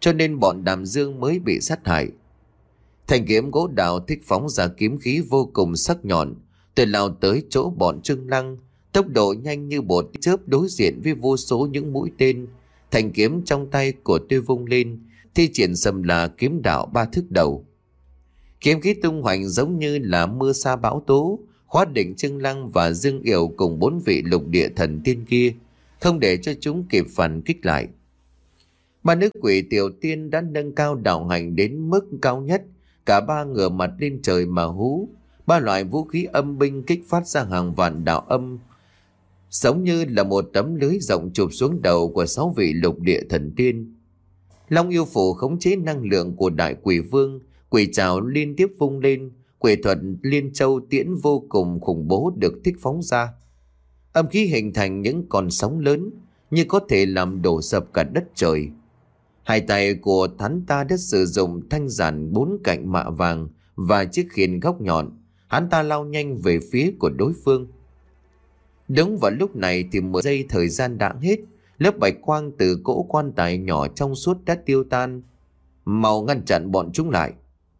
cho nên bọn Đàm Dương mới bị sát hại. Thanh kiếm gỗ đào thích phóng ra kiếm khí vô cùng sắc nhọn, tôi lao tới chỗ bọn Trương Lăng, tốc độ nhanh như một chớp đối diện với vô số những mũi tên. Thanh kiếm trong tay của tôi vung lên, thi triển sầm là kiếm đạo ba thước đầu. Kiếm khí tung hoành giống như là mưa sa bão tố, khóa định Trương Lăng và Dương Yểu cùng bốn vị lục địa thần tiên kia, không để cho chúng kịp phản kích lại. Ba nữ quỷ tiểu tiên đã nâng cao đạo hành đến mức cao nhất, cả ba ngửa mặt lên trời mà hú. Ba loại vũ khí âm binh kích phát ra hàng vạn đạo âm, giống như là một tấm lưới rộng chụp xuống đầu của sáu vị lục địa thần tiên. Long yêu phủ khống chế năng lượng của đại quỷ vương, quỷ trảo liên tiếp vung lên, quỷ thuật liên châu tiễn vô cùng khủng bố được thích phóng ra. Âm khí hình thành những con sóng lớn, như có thể làm đổ sập cả đất trời. Hai tay của hắn ta đã sử dụng thanh giản bốn cạnh mạ vàng và chiếc khiên góc nhọn. Hắn ta lao nhanh về phía của đối phương. Đúng vào lúc này thì mười giây thời gian đã hết. Lớp bạch quang từ cỗ quan tài nhỏ trong suốt đã tiêu tan, mau ngăn chặn bọn chúng lại.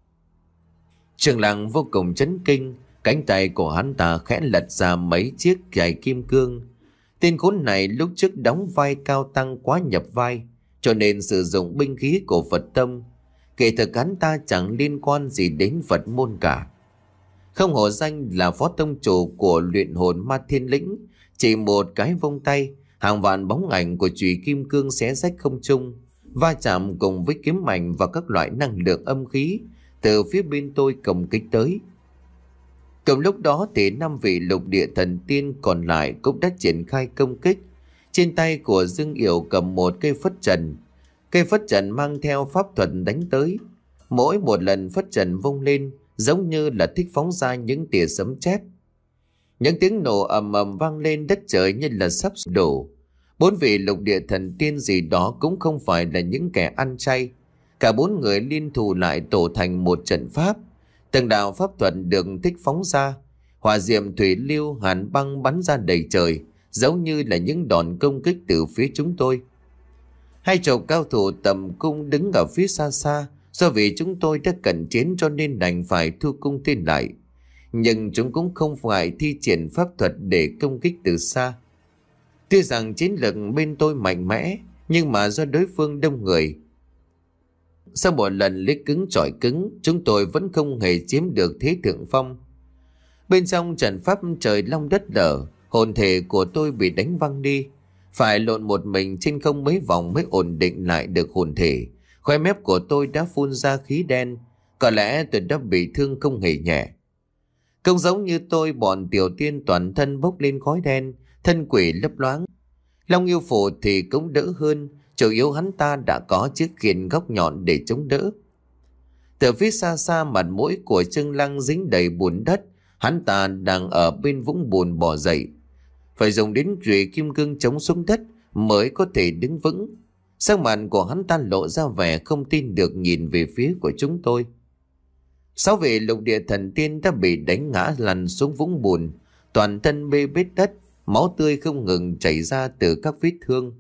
Trường Lăng vô cùng chấn kinh, cánh tay của hắn ta khẽ lật ra mấy chiếc gậy kim cương. Tên khốn này lúc trước đóng vai cao tăng quá nhập vai, cho nên sử dụng binh khí của Phật tông. Kể thực hắn ta chẳng liên quan gì đến Phật môn cả. Không hổ danh là phó tông chủ của luyện hồn ma thiên lĩnh, chỉ một cái vung tay, hàng vạn bóng ảnh của chùy kim cương xé rách không trung, va chạm cùng với kiếm mảnh và các loại năng lượng âm khí từ phía bên tôi công kích tới. Cùng lúc đó thì năm vị lục địa thần tiên còn lại cũng đã triển khai công kích. Trên tay của Dương Yểu cầm một cây phất trần. Cây phất trần mang theo pháp thuật đánh tới. Mỗi một lần phất trần vung lên giống như là thích phóng ra những tia sấm sét. Những tiếng nổ ầm ầm vang lên, đất trời như là sắp sụp đổ. Bốn vị lục địa thần tiên gì đó cũng không phải là những kẻ ăn chay. Cả bốn người liên thủ lại tổ thành một trận pháp. Từng đạo pháp thuật được thích phóng ra. Hỏa diệm, thủy lưu, hàn băng bắn ra đầy trời, giống như là những đòn công kích từ phía chúng tôi. Hai chục cao thủ tầm cung đứng ở phía xa xa, do vì chúng tôi đã cận chiến cho nên đành phải thu cung tên lại. Nhưng chúng cũng không phải thi triển pháp thuật để công kích từ xa. Tuy rằng chiến lực bên tôi mạnh mẽ, nhưng mà do đối phương đông người. Sau một lần lấy cứng chọi cứng, chúng tôi vẫn không hề chiếm được thế thượng phong. Bên trong trận pháp trời long đất lở, hồn thể của tôi bị đánh văng đi, phải lộn một mình trên không mấy vòng mới ổn định lại được hồn thể. Khóe mép của tôi đã phun ra khí đen, có lẽ tôi đã bị thương không hề nhẹ. Không giống như tôi, bọn tiểu tiên toàn thân bốc lên khói đen, thân quỷ lấp loáng. Long yêu phủ thì cũng đỡ hơn, chủ yếu hắn ta đã có chiếc khiên góc nhọn để chống đỡ. Từ phía xa xa, mặt mũi của Trương Lăng dính đầy bùn đất, hắn ta đang ở bên vũng bùn bò dậy, phải dùng đến chùy kim cương chống xuống đất mới có thể đứng vững. Sắc mặt của hắn ta lộ ra vẻ không tin được nhìn về phía của chúng tôi. Sáu vị lục địa thần tiên đã bị đánh ngã lăn xuống vũng bùn, toàn thân bê bết đất, máu tươi không ngừng chảy ra từ các vết thương.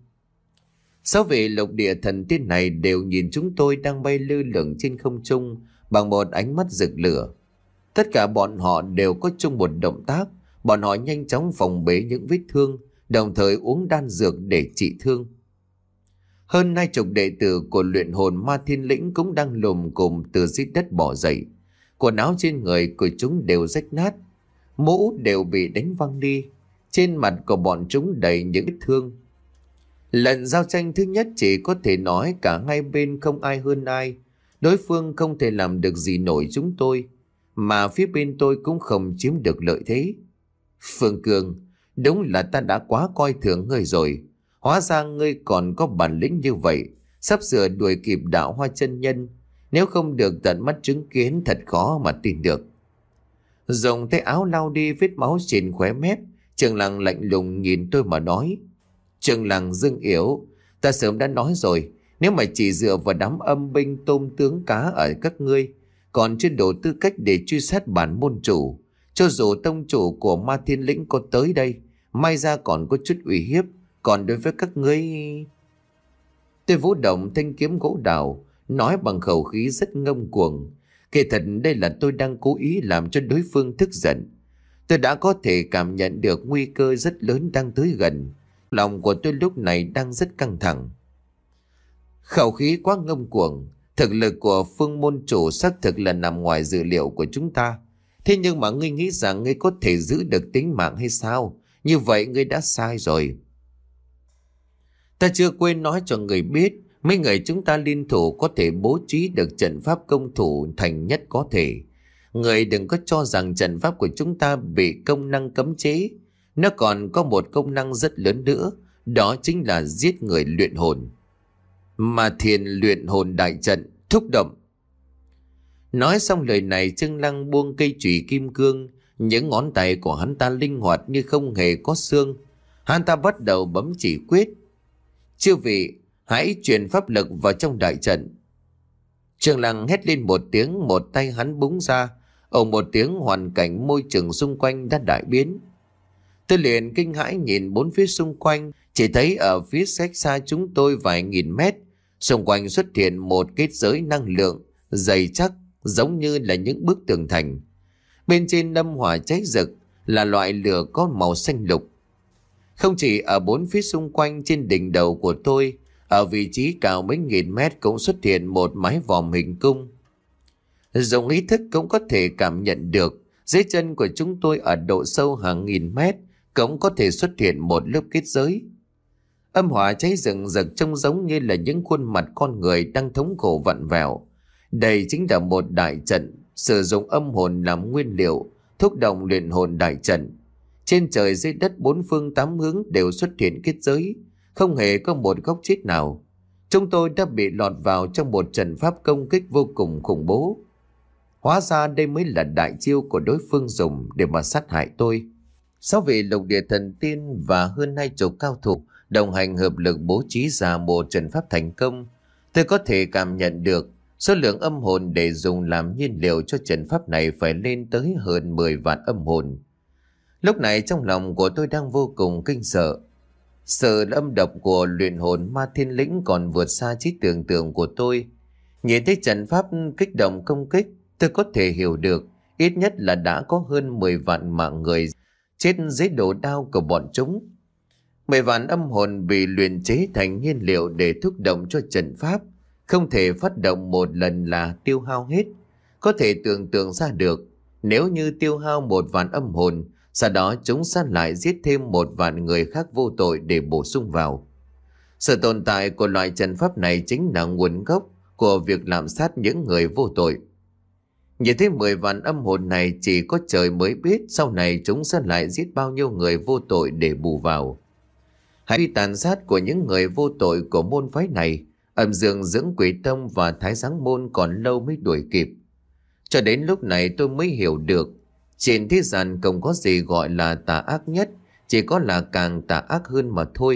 Sáu vị lục địa thần tiên này đều nhìn chúng tôi đang bay lơ lửng trên không trung bằng một ánh mắt rực lửa. Tất cả bọn họ đều có chung một động tác, bọn họ nhanh chóng phòng bế những vết thương, đồng thời uống đan dược để trị thương. Hơn hai chục đệ tử của luyện hồn ma thiên lĩnh cũng đang lùm cùm từ dưới đất bỏ dậy. Quần áo trên người của chúng đều rách nát, mũ đều bị đánh văng đi, trên mặt của bọn chúng đầy những vết thương. Lần giao tranh thứ nhất chỉ có thể nói cả hai bên không ai hơn ai. Đối phương không thể làm được gì nổi chúng tôi, mà phía bên tôi cũng không chiếm được lợi thế. Phương Cương, đúng là ta đã quá coi thường ngươi rồi. Hóa ra ngươi còn có bản lĩnh như vậy, sắp sửa đuổi kịp đạo Hoa chân nhân. Nếu không được tận mắt chứng kiến thật khó mà tin được. Dùng tay áo lau đi vết máu trên khóe mép, Trường Lăng lạnh lùng nhìn tôi mà nói: Trường Lăng, Dương Yểu, ta sớm đã nói rồi, nếu mà chỉ dựa vào đám âm binh tôm tướng cá ở các ngươi, còn chưa đủ tư cách để truy sát bản môn chủ. Cho dù tông chủ của ma thiên lĩnh có tới đây, may ra còn có chút uy hiếp, còn đối với các ngươi... Tôi vũ động thanh kiếm gỗ đào, nói bằng khẩu khí rất ngông cuồng. Kỳ thật đây là tôi đang cố ý làm cho đối phương tức giận. Tôi đã có thể cảm nhận được nguy cơ rất lớn đang tới gần. Lòng của tôi lúc này đang rất căng thẳng. Khẩu khí quá ngông cuồng. Thực lực của Phương môn chủ xác thực là nằm ngoài dự liệu của chúng ta. Thế nhưng mà ngươi nghĩ rằng ngươi có thể giữ được tính mạng hay sao? Như vậy ngươi đã sai rồi. Ta chưa quên nói cho người biết, mấy người chúng ta liên thủ có thể bố trí được trận pháp công thủ thành nhất có thể. Người đừng có cho rằng trận pháp của chúng ta bị công năng cấm chế. Nó còn có một công năng rất lớn nữa, đó chính là giết người luyện hồn. Mà thiền luyện hồn đại trận thúc động. Nói xong lời này, Trương Lăng buông cây chùy kim cương. Những ngón tay của hắn ta linh hoạt như không hề có xương. Hắn ta bắt đầu bấm chỉ quyết. Chư vị, hãy truyền pháp lực vào trong đại trận. Trương Lăng hét lên một tiếng, một tay hắn búng ra. Ồ một tiếng, hoàn cảnh môi trường xung quanh đã đại biến. Tôi liền kinh hãi nhìn bốn phía xung quanh, chỉ thấy ở phía cách xa chúng tôi vài nghìn mét, xung quanh xuất hiện một kết giới năng lượng dày chắc, giống như là những bức tường thành. Bên trên lâm hỏa cháy rực là loại lửa có màu xanh lục. Không chỉ ở bốn phía xung quanh, trên đỉnh đầu của tôi, ở vị trí cao mấy nghìn mét cũng xuất hiện một mái vòm hình cung. Dùng ý thức cũng có thể cảm nhận được, dưới chân của chúng tôi ở độ sâu hàng nghìn mét cũng có thể xuất hiện một lớp kết giới. Âm hỏa cháy rừng rực trông giống như là những khuôn mặt con người đang thống khổ vặn vẹo. Đây chính là một đại trận sử dụng âm hồn làm nguyên liệu, thúc động luyện hồn đại trận. Trên trời dưới đất bốn phương tám hướng đều xuất hiện kết giới, không hề có một góc chết nào. Chúng tôi đã bị lọt vào trong một trận pháp công kích vô cùng khủng bố. Hóa ra đây mới là đại chiêu của đối phương dùng để mà sát hại tôi. Sáu vị lục địa thần tiên và hơn hai chục cao thủ đồng hành hợp lực bố trí ra một trận pháp thành công. Tôi có thể cảm nhận được số lượng âm hồn để dùng làm nhiên liệu cho trận pháp này phải lên tới hơn mười vạn âm hồn. Lúc này trong lòng của tôi đang vô cùng kinh sợ. Sự âm độc của luyện hồn ma thiên lĩnh còn vượt xa trí tưởng tượng của tôi. Nhìn thấy trận pháp kích động công kích, tôi có thể hiểu được ít nhất là đã có hơn mười vạn mạng người chết dưới đồ đao của bọn chúng. Mười vạn âm hồn bị luyện chế thành nhiên liệu để thúc động cho trận pháp, không thể phát động một lần là tiêu hao hết. Có thể tưởng tượng ra được, nếu như tiêu hao một vạn âm hồn, sau đó chúng sẽ lại giết thêm một vạn người khác vô tội để bổ sung vào. Sự tồn tại của loại trận pháp này chính là nguồn gốc của việc lạm sát những người vô tội. Như thế mười vạn âm hồn này chỉ có trời mới biết sau này chúng sẽ lại giết bao nhiêu người vô tội để bù vào. Hành vi tàn sát của những người vô tội của môn phái này, Âm Dương Dưỡng Quỷ Tông và Thái Giáng Môn còn lâu mới đuổi kịp. Cho đến lúc này tôi mới hiểu được, trên thế gian không có gì gọi là tà ác nhất, chỉ có là càng tà ác hơn mà thôi.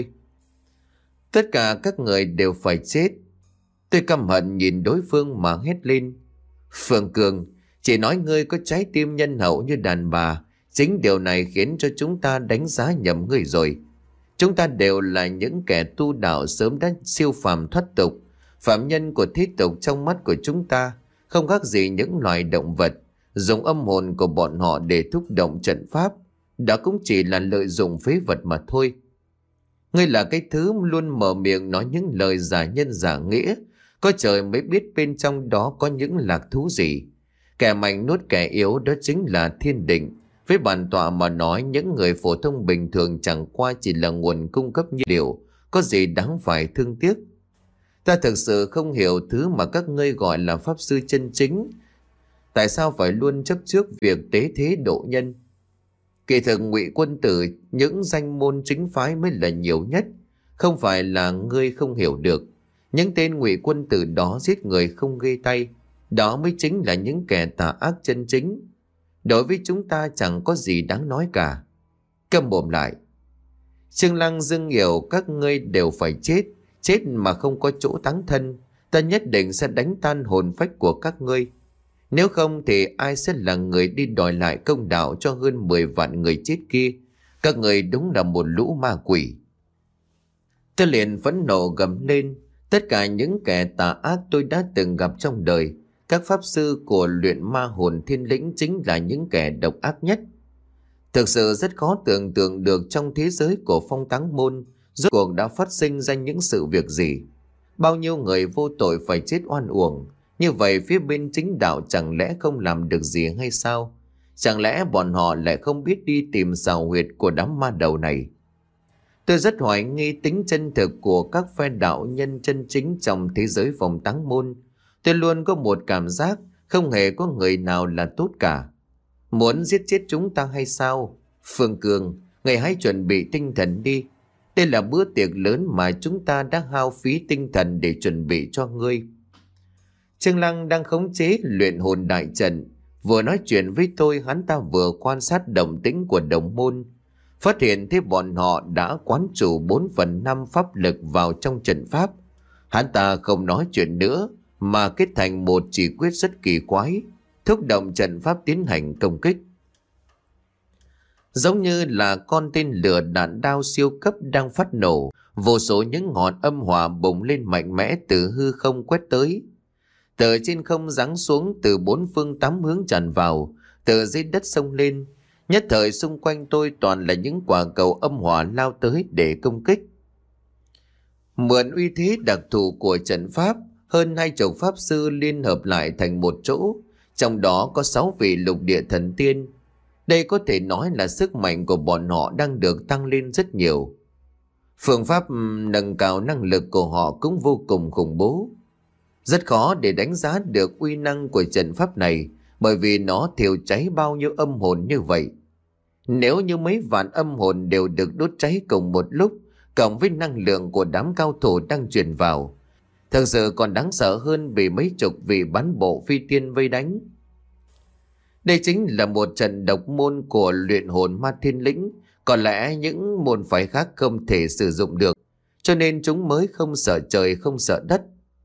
Tất cả các người đều phải chết. Tôi căm hận nhìn đối phương mà hét lên. Phương Cường, chỉ nói ngươi có trái tim nhân hậu như đàn bà, chính điều này khiến cho chúng ta đánh giá nhầm ngươi rồi. Chúng ta đều là những kẻ tu đạo sớm đã siêu phàm thoát tục. Phạm nhân của thế tục trong mắt của chúng ta không khác gì những loài động vật, dùng âm hồn của bọn họ để thúc động trận pháp. Đó cũng chỉ là lợi dụng phế vật mà thôi. Ngươi là cái thứ luôn mở miệng nói những lời giả nhân giả nghĩa, có trời mới biết bên trong đó có những lạc thú gì. Kẻ mạnh nuốt kẻ yếu, đó chính là thiên định. Với bản tọa mà nói, những người phổ thông bình thường chẳng qua chỉ là nguồn cung cấp nhiên liệu, có gì đáng phải thương tiếc. Ta thực sự không hiểu thứ mà các ngươi gọi là pháp sư chân chính. Tại sao phải luôn chấp trước việc tế thế độ nhân? Kỳ thực Ngụy Quân Tử, những danh môn chính phái mới là nhiều nhất. Không phải là ngươi không hiểu được. Những tên Ngụy Quân Tử đó giết người không ghê tay. Đó mới chính là những kẻ tà ác chân chính. Đối với chúng ta chẳng có gì đáng nói cả. Câm mồm lại. Trương Lăng dưng hiểu các ngươi đều phải chết. Chết mà không có chỗ táng thân. Ta nhất định sẽ đánh tan hồn phách của các ngươi. Nếu không thì ai sẽ là người đi đòi lại công đạo cho hơn mười vạn người chết kia? Các người đúng là một lũ ma quỷ. Tôi liền phẫn nộ gầm lên. Tất cả những kẻ tà ác tôi đã từng gặp trong đời, các pháp sư của luyện ma hồn thiên lĩnh chính là những kẻ độc ác nhất. Thực sự rất khó tưởng tượng được trong thế giới của Phong Táng Môn rốt cuộc đã phát sinh ra những sự việc gì. Bao nhiêu người vô tội phải chết oan uổng. Như vậy phía bên chính đạo chẳng lẽ không làm được gì hay sao? Chẳng lẽ bọn họ lại không biết đi tìm xào huyệt của đám ma đầu này? Tôi rất hoài nghi tính chân thực của các phe đạo nhân chân chính trong thế giới Phong Táng Môn. Tôi luôn có một cảm giác không hề có người nào là tốt cả. Muốn giết chết chúng ta hay sao? Phương Cường, người hãy chuẩn bị tinh thần đi. Đây là bữa tiệc lớn mà chúng ta đã hao phí tinh thần để chuẩn bị cho ngươi. Trương Lăng đang khống chế luyện hồn đại trận. Vừa nói chuyện với tôi, hắn ta vừa quan sát động tĩnh của đồng môn. Phát hiện thấy bọn họ đã quán chủ bốn phần năm pháp lực vào trong trận pháp. Hắn ta không nói chuyện nữa mà kết thành một chỉ quyết rất kỳ quái, thúc động trận pháp tiến hành công kích. Giống như là con tên lửa đạn đao siêu cấp đang phát nổ, vô số những ngọn âm hỏa bùng lên mạnh mẽ từ hư không quét tới. Từ trên không giáng xuống, từ bốn phương tám hướng tràn vào, từ dưới đất xông lên. Nhất thời xung quanh tôi toàn là những quả cầu âm hỏa lao tới để công kích. Mượn uy thế đặc thù của trận pháp, hơn hai chục pháp sư liên hợp lại thành một chỗ, trong đó có sáu vị lục địa thần tiên. Đây có thể nói là sức mạnh của bọn họ đang được tăng lên rất nhiều. Phương pháp nâng cao năng lực của họ cũng vô cùng khủng bố. Rất khó để đánh giá được uy năng của trận pháp này, bởi vì nó thiêu cháy bao nhiêu âm hồn như vậy. Nếu như mấy vạn âm hồn đều được đốt cháy cùng một lúc, cộng với năng lượng của đám cao thủ đang truyền vào, thật sự còn đáng sợ hơn bị mấy chục vị bắn bộ phi tiên vây đánh. Đây chính là một trận độc môn của luyện hồn ma thiên lĩnh, có lẽ những môn phái khác không thể sử dụng được, cho nên chúng mới không sợ trời không sợ đất,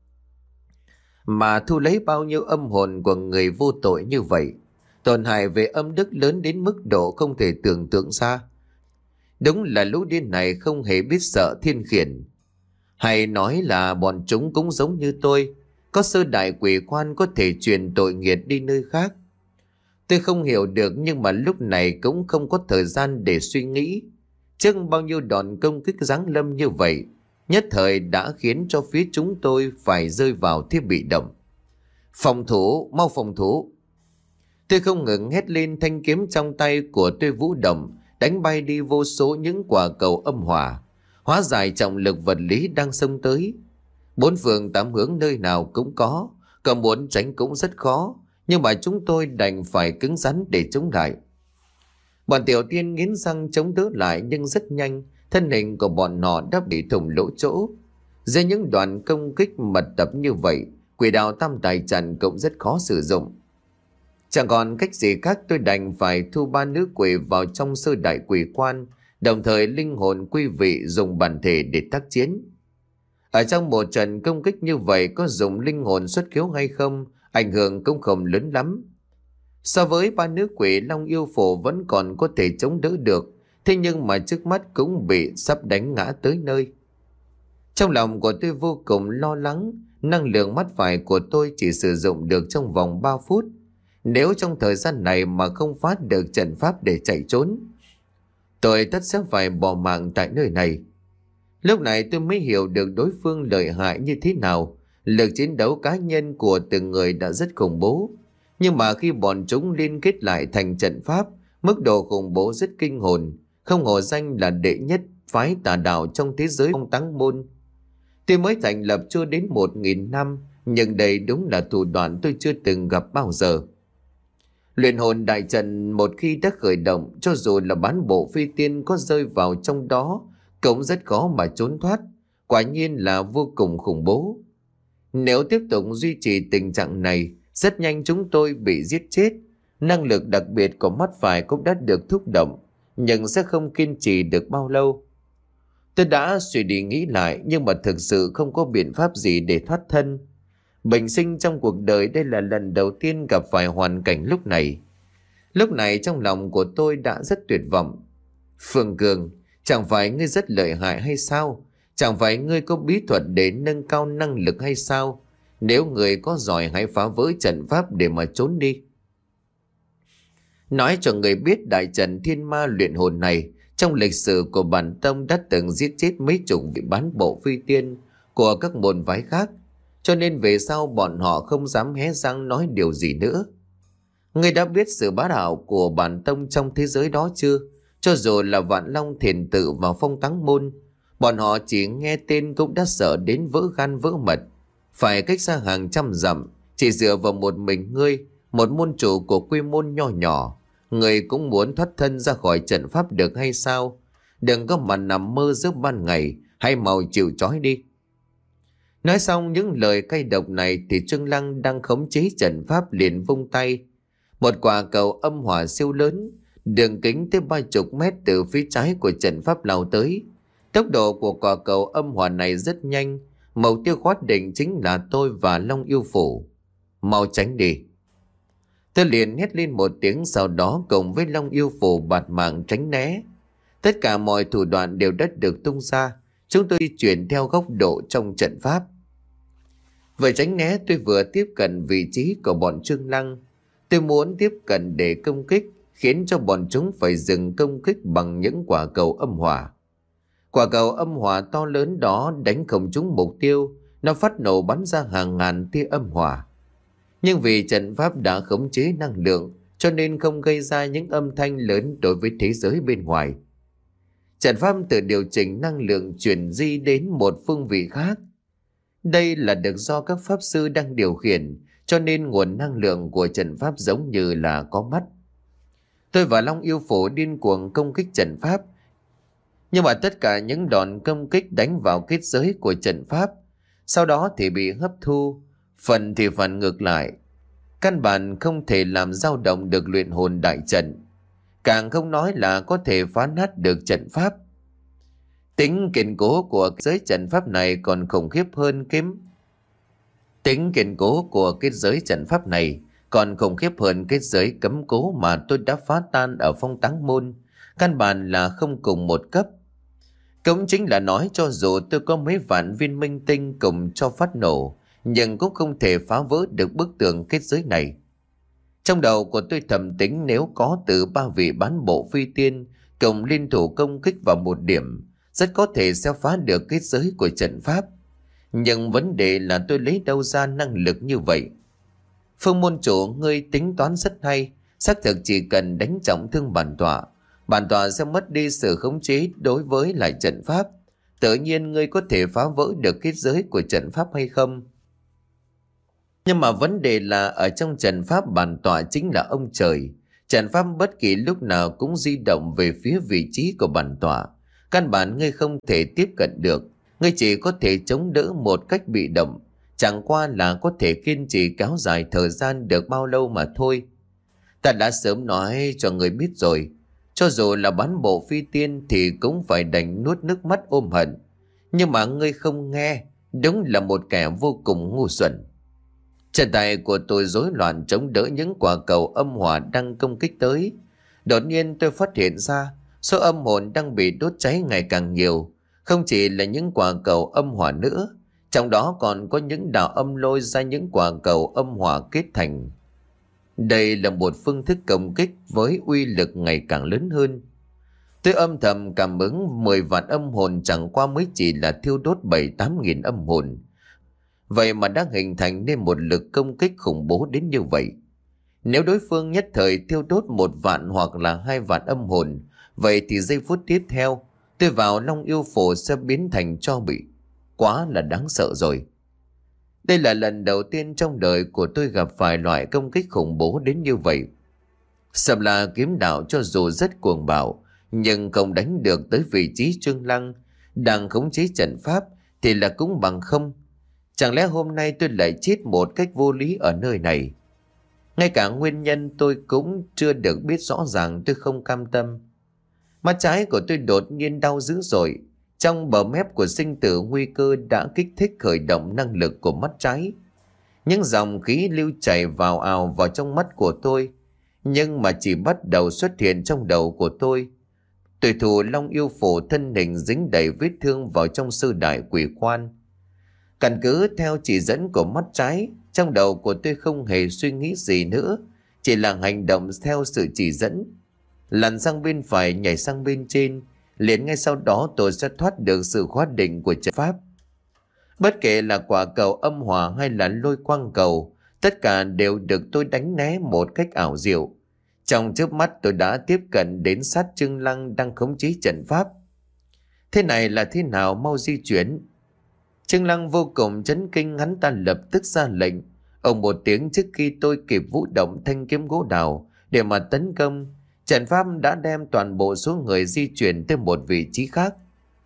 mà thu lấy bao nhiêu âm hồn của người vô tội như vậy. Tổn hại về âm đức lớn đến mức độ không thể tưởng tượng ra. Đúng là lũ điên này không hề biết sợ thiên khiển. Hay nói là bọn chúng cũng giống như tôi, có sơ đại quỷ quan có thể truyền tội nghiệt đi nơi khác. Tôi không hiểu được, nhưng mà lúc này cũng không có thời gian để suy nghĩ. Trước bao nhiêu đòn công kích giáng lâm như vậy, nhất thời đã khiến cho phía chúng tôi phải rơi vào thế bị động. Phòng thủ, mau phòng thủ. Tôi không ngừng hét lên, thanh kiếm trong tay của tôi vũ động, đánh bay đi vô số những quả cầu âm hỏa, hóa giải trọng lực vật lý đang xông tới. Bốn phương tám hướng nơi nào cũng có, còn muốn tránh cũng rất khó, nhưng mà chúng tôi đành phải cứng rắn để chống lại. Bọn tiểu tiên nghiến răng chống đỡ lại, nhưng rất nhanh thân hình của bọn họ đã bị thủng lỗ chỗ. Dưới những đoạn công kích mật tập như vậy, quỷ đạo tam tài trận cũng rất khó sử dụng. Chẳng còn cách gì khác, tôi đành phải thu ba nữ quỷ vào trong sơ đại quỷ quan, đồng thời linh hồn quý vị dùng bản thể để tác chiến. Ở trong một trận công kích như vậy, có dùng linh hồn xuất khiếu hay không, ảnh hưởng cũng không lớn lắm. So với ba nữ quỷ, Long Yêu Phổ vẫn còn có thể chống đỡ được, thế nhưng mà trước mắt cũng bị sắp đánh ngã tới nơi. Trong lòng của tôi vô cùng lo lắng, năng lượng mắt phải của tôi chỉ sử dụng được trong vòng ba phút. Nếu trong thời gian này mà không phát được trận pháp để chạy trốn, tôi tất sẽ phải bỏ mạng tại nơi này. Lúc này tôi mới hiểu được đối phương lợi hại như thế nào. Lực chiến đấu cá nhân của từng người đã rất khủng bố, nhưng mà khi bọn chúng liên kết lại thành trận pháp, mức độ khủng bố rất kinh hồn, không hổ danh là đệ nhất phái tà đạo trong thế giới Phong Táng Môn. Tuy mới thành lập chưa đến một nghìn năm, nhưng đây đúng là thủ đoạn tôi chưa từng gặp bao giờ. Luyện hồn đại trận một khi đã khởi động, cho dù là bán bộ phi tiên có rơi vào trong đó cũng rất khó mà trốn thoát, quả nhiên là vô cùng khủng bố. Nếu tiếp tục duy trì tình trạng này, rất nhanh chúng tôi bị giết chết. Năng lực đặc biệt của mắt phải cũng đã được thúc động, nhưng sẽ không kiên trì được bao lâu. Tôi đã suy đi nghĩ lại, nhưng mà thực sự không có biện pháp gì để thoát thân. Bình sinh trong cuộc đời, đây là lần đầu tiên gặp phải hoàn cảnh lúc này. Lúc này trong lòng của tôi đã rất tuyệt vọng. Phương Cường, chẳng phải ngươi rất lợi hại hay sao? Chẳng phải ngươi có bí thuật để nâng cao năng lực hay sao? Nếu người có giỏi hãy phá vỡ trận pháp để mà trốn đi. Nói cho người biết đại trận thiên ma luyện hồn này trong lịch sử của bản tông đã từng giết chết mấy chục vị bán bộ phi tiên của các môn phái khác, cho nên về sau bọn họ không dám hé răng nói điều gì nữa. Ngươi đã biết sự bá đạo của bản tông trong thế giới đó chưa? Cho dù là Vạn Long Thiền Tự và Phong Táng Môn, bọn họ chỉ nghe tên cũng đã sợ đến vỡ gan vỡ mật. Phải cách xa hàng trăm dặm, chỉ dựa vào một mình ngươi, một môn chủ của quy môn nho nhỏ, người cũng muốn thoát thân ra khỏi trận pháp được hay sao? Đừng có mà nằm mơ giữa ban ngày, hãy mau chịu trói đi. Nói xong những lời cay độc này thì Trương Lăng đang khống chế trận pháp liền vung tay. Một quả cầu âm hỏa siêu lớn, đường kính tới ba chục mét từ phía trái của trận pháp lao tới. Tốc độ của quả cầu âm hỏa này rất nhanh, mục tiêu khoát định chính là tôi và Long Yêu Phủ. Mau tránh đi. Tôi liền hét lên một tiếng, sau đó cùng với Long Yêu Phủ bạt mạng tránh né. Tất cả mọi thủ đoạn đều đã được tung ra, chúng tôi di chuyển theo góc độ trong trận pháp. Vừa tránh né tôi vừa tiếp cận vị trí của bọn Trương Lăng. Tôi muốn tiếp cận để công kích, khiến cho bọn chúng phải dừng công kích bằng những quả cầu âm hỏa. Quả cầu âm hỏa to lớn đó đánh không trúng mục tiêu, nó phát nổ bắn ra hàng ngàn tia âm hỏa. Nhưng vì trận pháp đã khống chế năng lượng, cho nên không gây ra những âm thanh lớn đối với thế giới bên ngoài. Trận pháp tự điều chỉnh năng lượng chuyển di đến một phương vị khác. Đây là được do các pháp sư đang điều khiển, cho nên nguồn năng lượng của trận pháp giống như là có mắt. Tôi và Long Yêu Phủ điên cuồng công kích trận pháp, nhưng mà tất cả những đòn công kích đánh vào kết giới của trận pháp, sau đó thì bị hấp thu, phần thì phản ngược lại. Căn bản không thể làm dao động được luyện hồn đại trận, càng không nói là có thể phá nát được trận pháp. Tính kiên cố của giới trận pháp này còn khủng khiếp hơn kiếm. Tính kiên cố của kết giới trận pháp này còn khủng khiếp hơn kết giới cấm cố mà tôi đã phá tan ở Phong Táng Môn, căn bản là không cùng một cấp. Cũng chính là nói cho dù tôi có mấy vạn viên minh tinh cùng cho phát nổ, nhưng cũng không thể phá vỡ được bức tường kết giới này. Trong đầu của tôi thầm tính nếu có từ ba vị bán bộ phi tiên cùng liên thủ công kích vào một điểm, rất có thể sẽ phá được kết giới của trận pháp. Nhưng vấn đề là tôi lấy đâu ra năng lực như vậy? Phương môn chủ, ngươi tính toán rất hay, xác thực chỉ cần đánh trọng thương bản tọa, bản tọa sẽ mất đi sự khống chế đối với lại trận pháp. Tự nhiên ngươi có thể phá vỡ được kết giới của trận pháp hay không? Nhưng mà vấn đề là ở trong trận pháp bản tọa chính là ông trời. Trận pháp bất kỳ lúc nào cũng di động về phía vị trí của bản tọa. Căn bản ngươi không thể tiếp cận được. Ngươi chỉ có thể chống đỡ một cách bị động. Chẳng qua là có thể kiên trì kéo dài thời gian được bao lâu mà thôi. Ta đã sớm nói cho ngươi biết rồi. Cho dù là bán bộ phi tiên thì cũng phải đành nuốt nước mắt ôm hận. Nhưng mà ngươi không nghe. Đúng là một kẻ vô cùng ngu xuẩn. Chân tay của tôi rối loạn chống đỡ những quả cầu âm hỏa đang công kích tới. Đột nhiên tôi phát hiện ra số âm hồn đang bị đốt cháy ngày càng nhiều. Không chỉ là những quả cầu âm hỏa nữa, trong đó còn có những đạo âm lôi ra những quả cầu âm hỏa kết thành. Đây là một phương thức công kích với uy lực ngày càng lớn hơn. Tôi âm thầm cảm ứng mười vạn âm hồn chẳng qua mới chỉ là thiêu đốt bảy tám nghìn âm hồn. Vậy mà đã hình thành nên một lực công kích khủng bố đến như vậy. Nếu đối phương nhất thời thiêu đốt một vạn hoặc là hai vạn âm hồn, vậy thì giây phút tiếp theo, tôi vào Long Yêu Phủ sẽ biến thành tro bụi. Quá là đáng sợ rồi. Đây là lần đầu tiên trong đời của tôi gặp phải loại công kích khủng bố đến như vậy. Sầm La kiếm đạo cho dù rất cuồng bạo, nhưng không đánh được tới vị trí Trương Lăng đang khống chế trận pháp thì là cũng bằng không. Chẳng lẽ hôm nay tôi lại chết một cách vô lý ở nơi này? Ngay cả nguyên nhân tôi cũng chưa được biết rõ ràng, tôi không cam tâm. Mắt trái của tôi đột nhiên đau dữ dội. Trong bờ mép của sinh tử nguy cơ đã kích thích khởi động năng lực của mắt trái. Những dòng khí lưu chảy vào ào vào trong mắt của tôi, nhưng mà chỉ bắt đầu xuất hiện trong đầu của tôi. Tuổi thủ Long Yêu Phổ thân hình dính đầy vết thương vào trong sư đại quỷ quan. Căn cứ theo chỉ dẫn của mắt trái, trong đầu của tôi không hề suy nghĩ gì nữa, chỉ là hành động theo sự chỉ dẫn. Lăn sang bên phải, nhảy sang bên trên, liền ngay sau đó tôi sẽ thoát được sự khóa định của trận pháp. Bất kể là quả cầu âm hòa hay là lôi quang cầu, tất cả đều được tôi đánh né một cách ảo diệu. Trong chớp mắt tôi đã tiếp cận đến sát Trương Lăng đang khống chế trận pháp. Thế này là thế nào, mau di chuyển. Trương Lăng vô cùng chấn kinh, hắn ta lập tức ra lệnh. Ông một tiếng trước khi tôi kịp vũ động thanh kiếm gỗ đào để mà tấn công, trận pháp đã đem toàn bộ số người di chuyển tới một vị trí khác.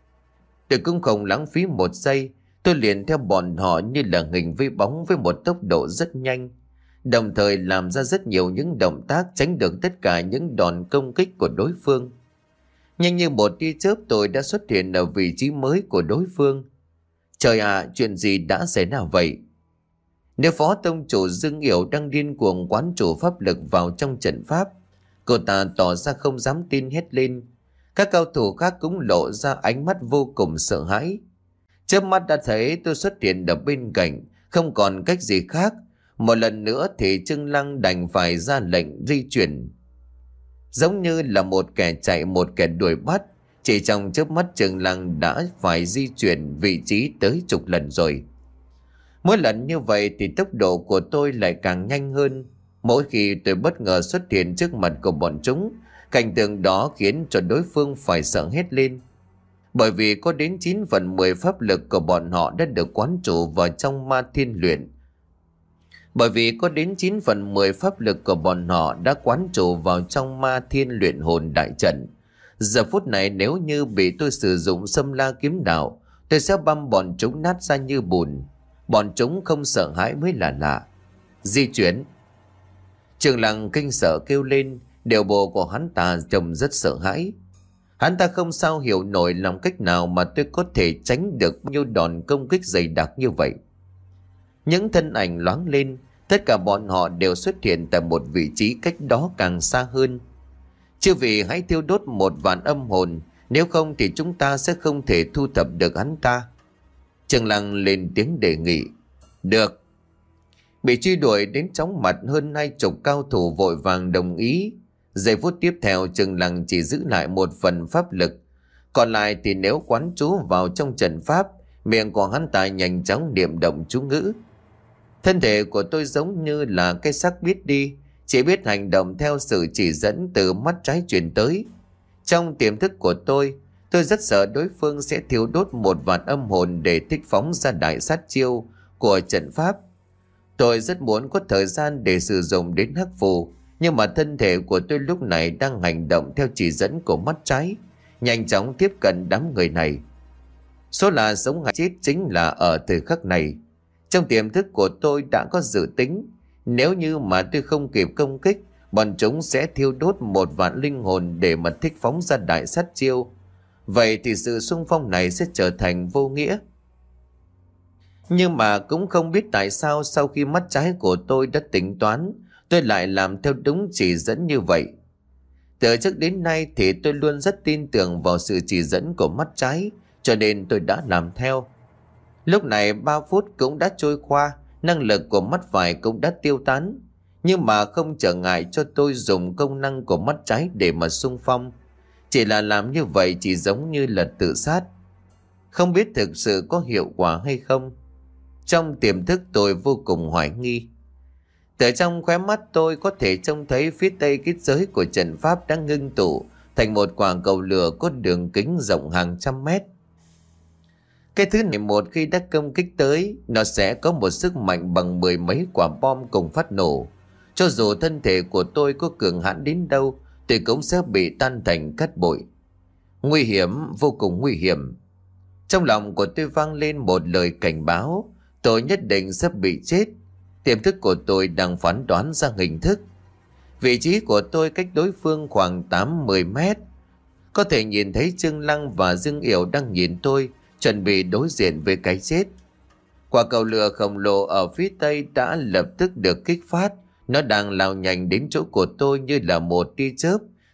Tôi cũng không lãng phí một giây, tôi liền theo bọn họ như là hình với bóng với một tốc độ rất nhanh, đồng thời làm ra rất nhiều những động tác tránh được tất cả những đòn công kích của đối phương. Nhanh như một tia chớp tôi đã xuất hiện ở vị trí mới của đối phương. Trời ạ, à, chuyện gì đã xảy ra vậy? Nếu phó tông chủ Dương Yểu đang điên cuồng quán chủ pháp lực vào trong trận pháp, cô ta tỏ ra không dám tin, hét lên. Các cao thủ khác cũng lộ ra ánh mắt vô cùng sợ hãi. Chớp mắt đã thấy tôi xuất hiện ở bên cạnh, không còn cách gì khác. Một lần nữa thì Trương Lăng đành phải ra lệnh di chuyển. Giống như là một kẻ chạy một kẻ đuổi bắt, chỉ trong chớp mắt Trương Lăng đã phải di chuyển vị trí tới chục lần rồi. Mỗi lần như vậy thì tốc độ của tôi lại càng nhanh hơn. Mỗi khi tôi bất ngờ xuất hiện trước mặt của bọn chúng, cảnh tượng đó khiến cho đối phương phải sợ hét lên. Bởi vì có đến chín phần mười pháp lực của bọn họ đã được quán trụ vào trong ma thiên luyện. Bởi vì có đến chín phần mười pháp lực của bọn họ đã quán trụ vào trong ma thiên luyện hồn đại trận. Giờ phút này nếu như bị tôi sử dụng Xâm La kiếm đạo, tôi sẽ băm bọn chúng nát ra như bùn. Bọn chúng không sợ hãi mới là lạ. Di chuyển. Trương Lăng kinh sợ kêu lên, điều bộ của hắn ta trông rất sợ hãi. Hắn ta không sao hiểu nổi làm cách nào mà tôi có thể tránh được bao nhiêu đòn công kích dày đặc như vậy. Những thân ảnh loáng lên, tất cả bọn họ đều xuất hiện tại một vị trí cách đó càng xa hơn. Chư vị hãy thiêu đốt một vạn âm hồn, nếu không thì chúng ta sẽ không thể thu thập được hắn ta. Trương Lăng lên tiếng đề nghị. Được. Bị truy đuổi đến chóng mặt hơn hai chục cao thủ vội vàng đồng ý. Giây phút tiếp theo Trương Lăng chỉ giữ lại một phần pháp lực, còn lại thì nếu quán trú vào trong trận pháp, miệng của hắn ta nhanh chóng niệm động chú ngữ. Thân thể của tôi giống như là cái xác biết đi, chỉ biết hành động theo sự chỉ dẫn từ mắt trái truyền tới. Trong tiềm thức của tôi, tôi rất sợ đối phương sẽ thiêu đốt một vạn âm hồn để thích phóng ra đại sát chiêu của trận pháp. Tôi rất muốn có thời gian để sử dụng đến hắc phù, nhưng mà thân thể của tôi lúc này đang hành động theo chỉ dẫn của mắt trái, nhanh chóng tiếp cận đám người này. Số là sống hay chết chính là ở thời khắc này. Trong tiềm thức của tôi đã có dự tính, nếu như mà tôi không kịp công kích, bọn chúng sẽ thiêu đốt một vạn linh hồn để mà thích phóng ra đại sát chiêu. Vậy thì sự xung phong này sẽ trở thành vô nghĩa. Nhưng mà cũng không biết tại sao sau khi mắt trái của tôi đã tính toán, tôi lại làm theo đúng chỉ dẫn như vậy. Từ trước đến nay thì tôi luôn rất tin tưởng vào sự chỉ dẫn của mắt trái, cho nên tôi đã làm theo. Lúc này ba phút cũng đã trôi qua, năng lực của mắt phải cũng đã tiêu tán. Nhưng mà không trở ngại cho tôi dùng công năng của mắt trái để mà xung phong. Chỉ là làm như vậy chỉ giống như là tự sát. Không biết thực sự có hiệu quả hay không. Trong tiềm thức tôi vô cùng hoài nghi. Từ trong khóe mắt tôi có thể trông thấy phía tây kết giới của trận pháp đang ngưng tụ thành một quả cầu lửa có đường kính rộng hàng trăm mét. Cái thứ này một khi đã công kích tới, nó sẽ có một sức mạnh bằng mười mấy quả bom cùng phát nổ. Cho dù thân thể của tôi có cường hãn đến đâu, thì cũng sẽ bị tan thành cát bụi. Nguy hiểm, vô cùng nguy hiểm. Trong lòng của tôi vang lên một lời cảnh báo, tôi nhất định sắp bị chết. Tiềm thức của tôi đang phán đoán ra hình thức. Vị trí của tôi cách đối phương khoảng tám mười mét. Có thể nhìn thấy Trương Lăng và Dương Yểu đang nhìn tôi, chuẩn bị đối diện với cái chết. Quả cầu lửa khổng lồ ở phía tây đã lập tức được kích phát. Nó đang lao nhanh đến chỗ của tôi như là một tia chớp,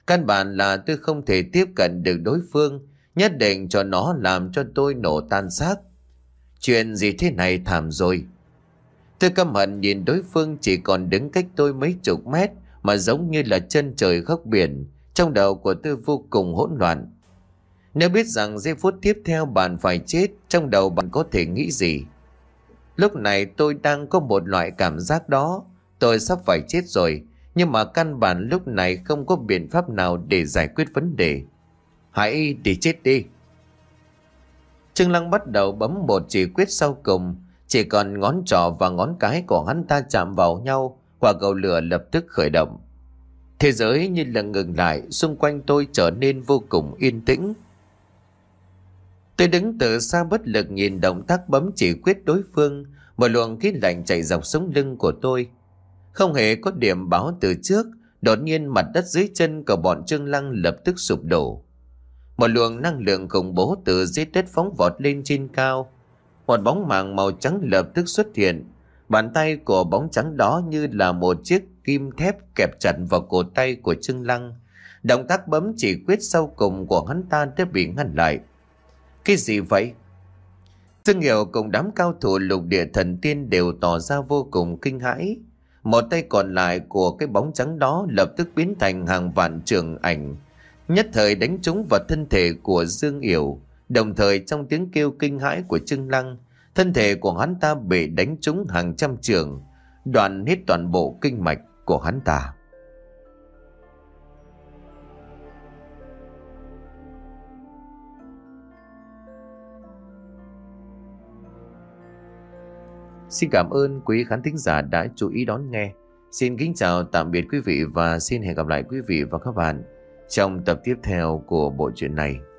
Căn bản là tôi không thể tiếp cận được đối phương, nhất định cho nó làm cho tôi nổ tan xác. Chuyện gì thế này thảm rồi. Tôi căm hận nhìn đối phương chỉ còn đứng cách tôi mấy chục mét mà giống như là chân trời góc biển. Trong đầu của tôi vô cùng hỗn loạn. Nếu biết rằng giây phút tiếp theo bạn phải chết, trong đầu bạn có thể nghĩ gì? Lúc này tôi đang có một loại cảm giác đó. Tôi sắp phải chết rồi, nhưng mà căn bản lúc này không có biện pháp nào để giải quyết vấn đề. Hãy đi chết đi. Trương Lăng bắt đầu bấm một chỉ quyết sau cùng. Chỉ còn ngón trỏ và ngón cái của hắn ta chạm vào nhau, quả cầu lửa lập tức khởi động. Thế giới như là ngừng lại, xung quanh tôi trở nên vô cùng yên tĩnh. Tôi đứng từ xa bất lực nhìn động tác bấm chỉ quyết đối phương. Một luồng khí lạnh chạy dọc sống lưng của tôi. Không hề có điểm báo từ trước, đột nhiên mặt đất dưới chân của bọn Trương Lăng lập tức sụp đổ. Một luồng năng lượng khủng bố từ dưới đất phóng vọt lên trên cao. Một bóng màng màu trắng lập tức xuất hiện. Bàn tay của bóng trắng đó như là một chiếc kim thép kẹp chặt vào cổ tay của Trương Lăng. Động tác bấm chỉ quyết sau cùng của hắn ta đã bị ngăn lại. Cái gì vậy? Dương Hiểu cùng đám cao thủ lục địa thần tiên đều tỏ ra vô cùng kinh hãi. Một tay còn lại của cái bóng trắng đó lập tức biến thành hàng vạn trường ảnh, nhất thời đánh trúng vào thân thể của Dương Hiểu. Đồng thời trong tiếng kêu kinh hãi của Trương Lăng, thân thể của hắn ta bị đánh trúng hàng trăm trường, đoạn hết toàn bộ kinh mạch của hắn ta. Xin cảm ơn quý khán thính giả đã chú ý đón nghe. Xin kính chào tạm biệt quý vị và xin hẹn gặp lại quý vị và các bạn trong tập tiếp theo của bộ truyện này.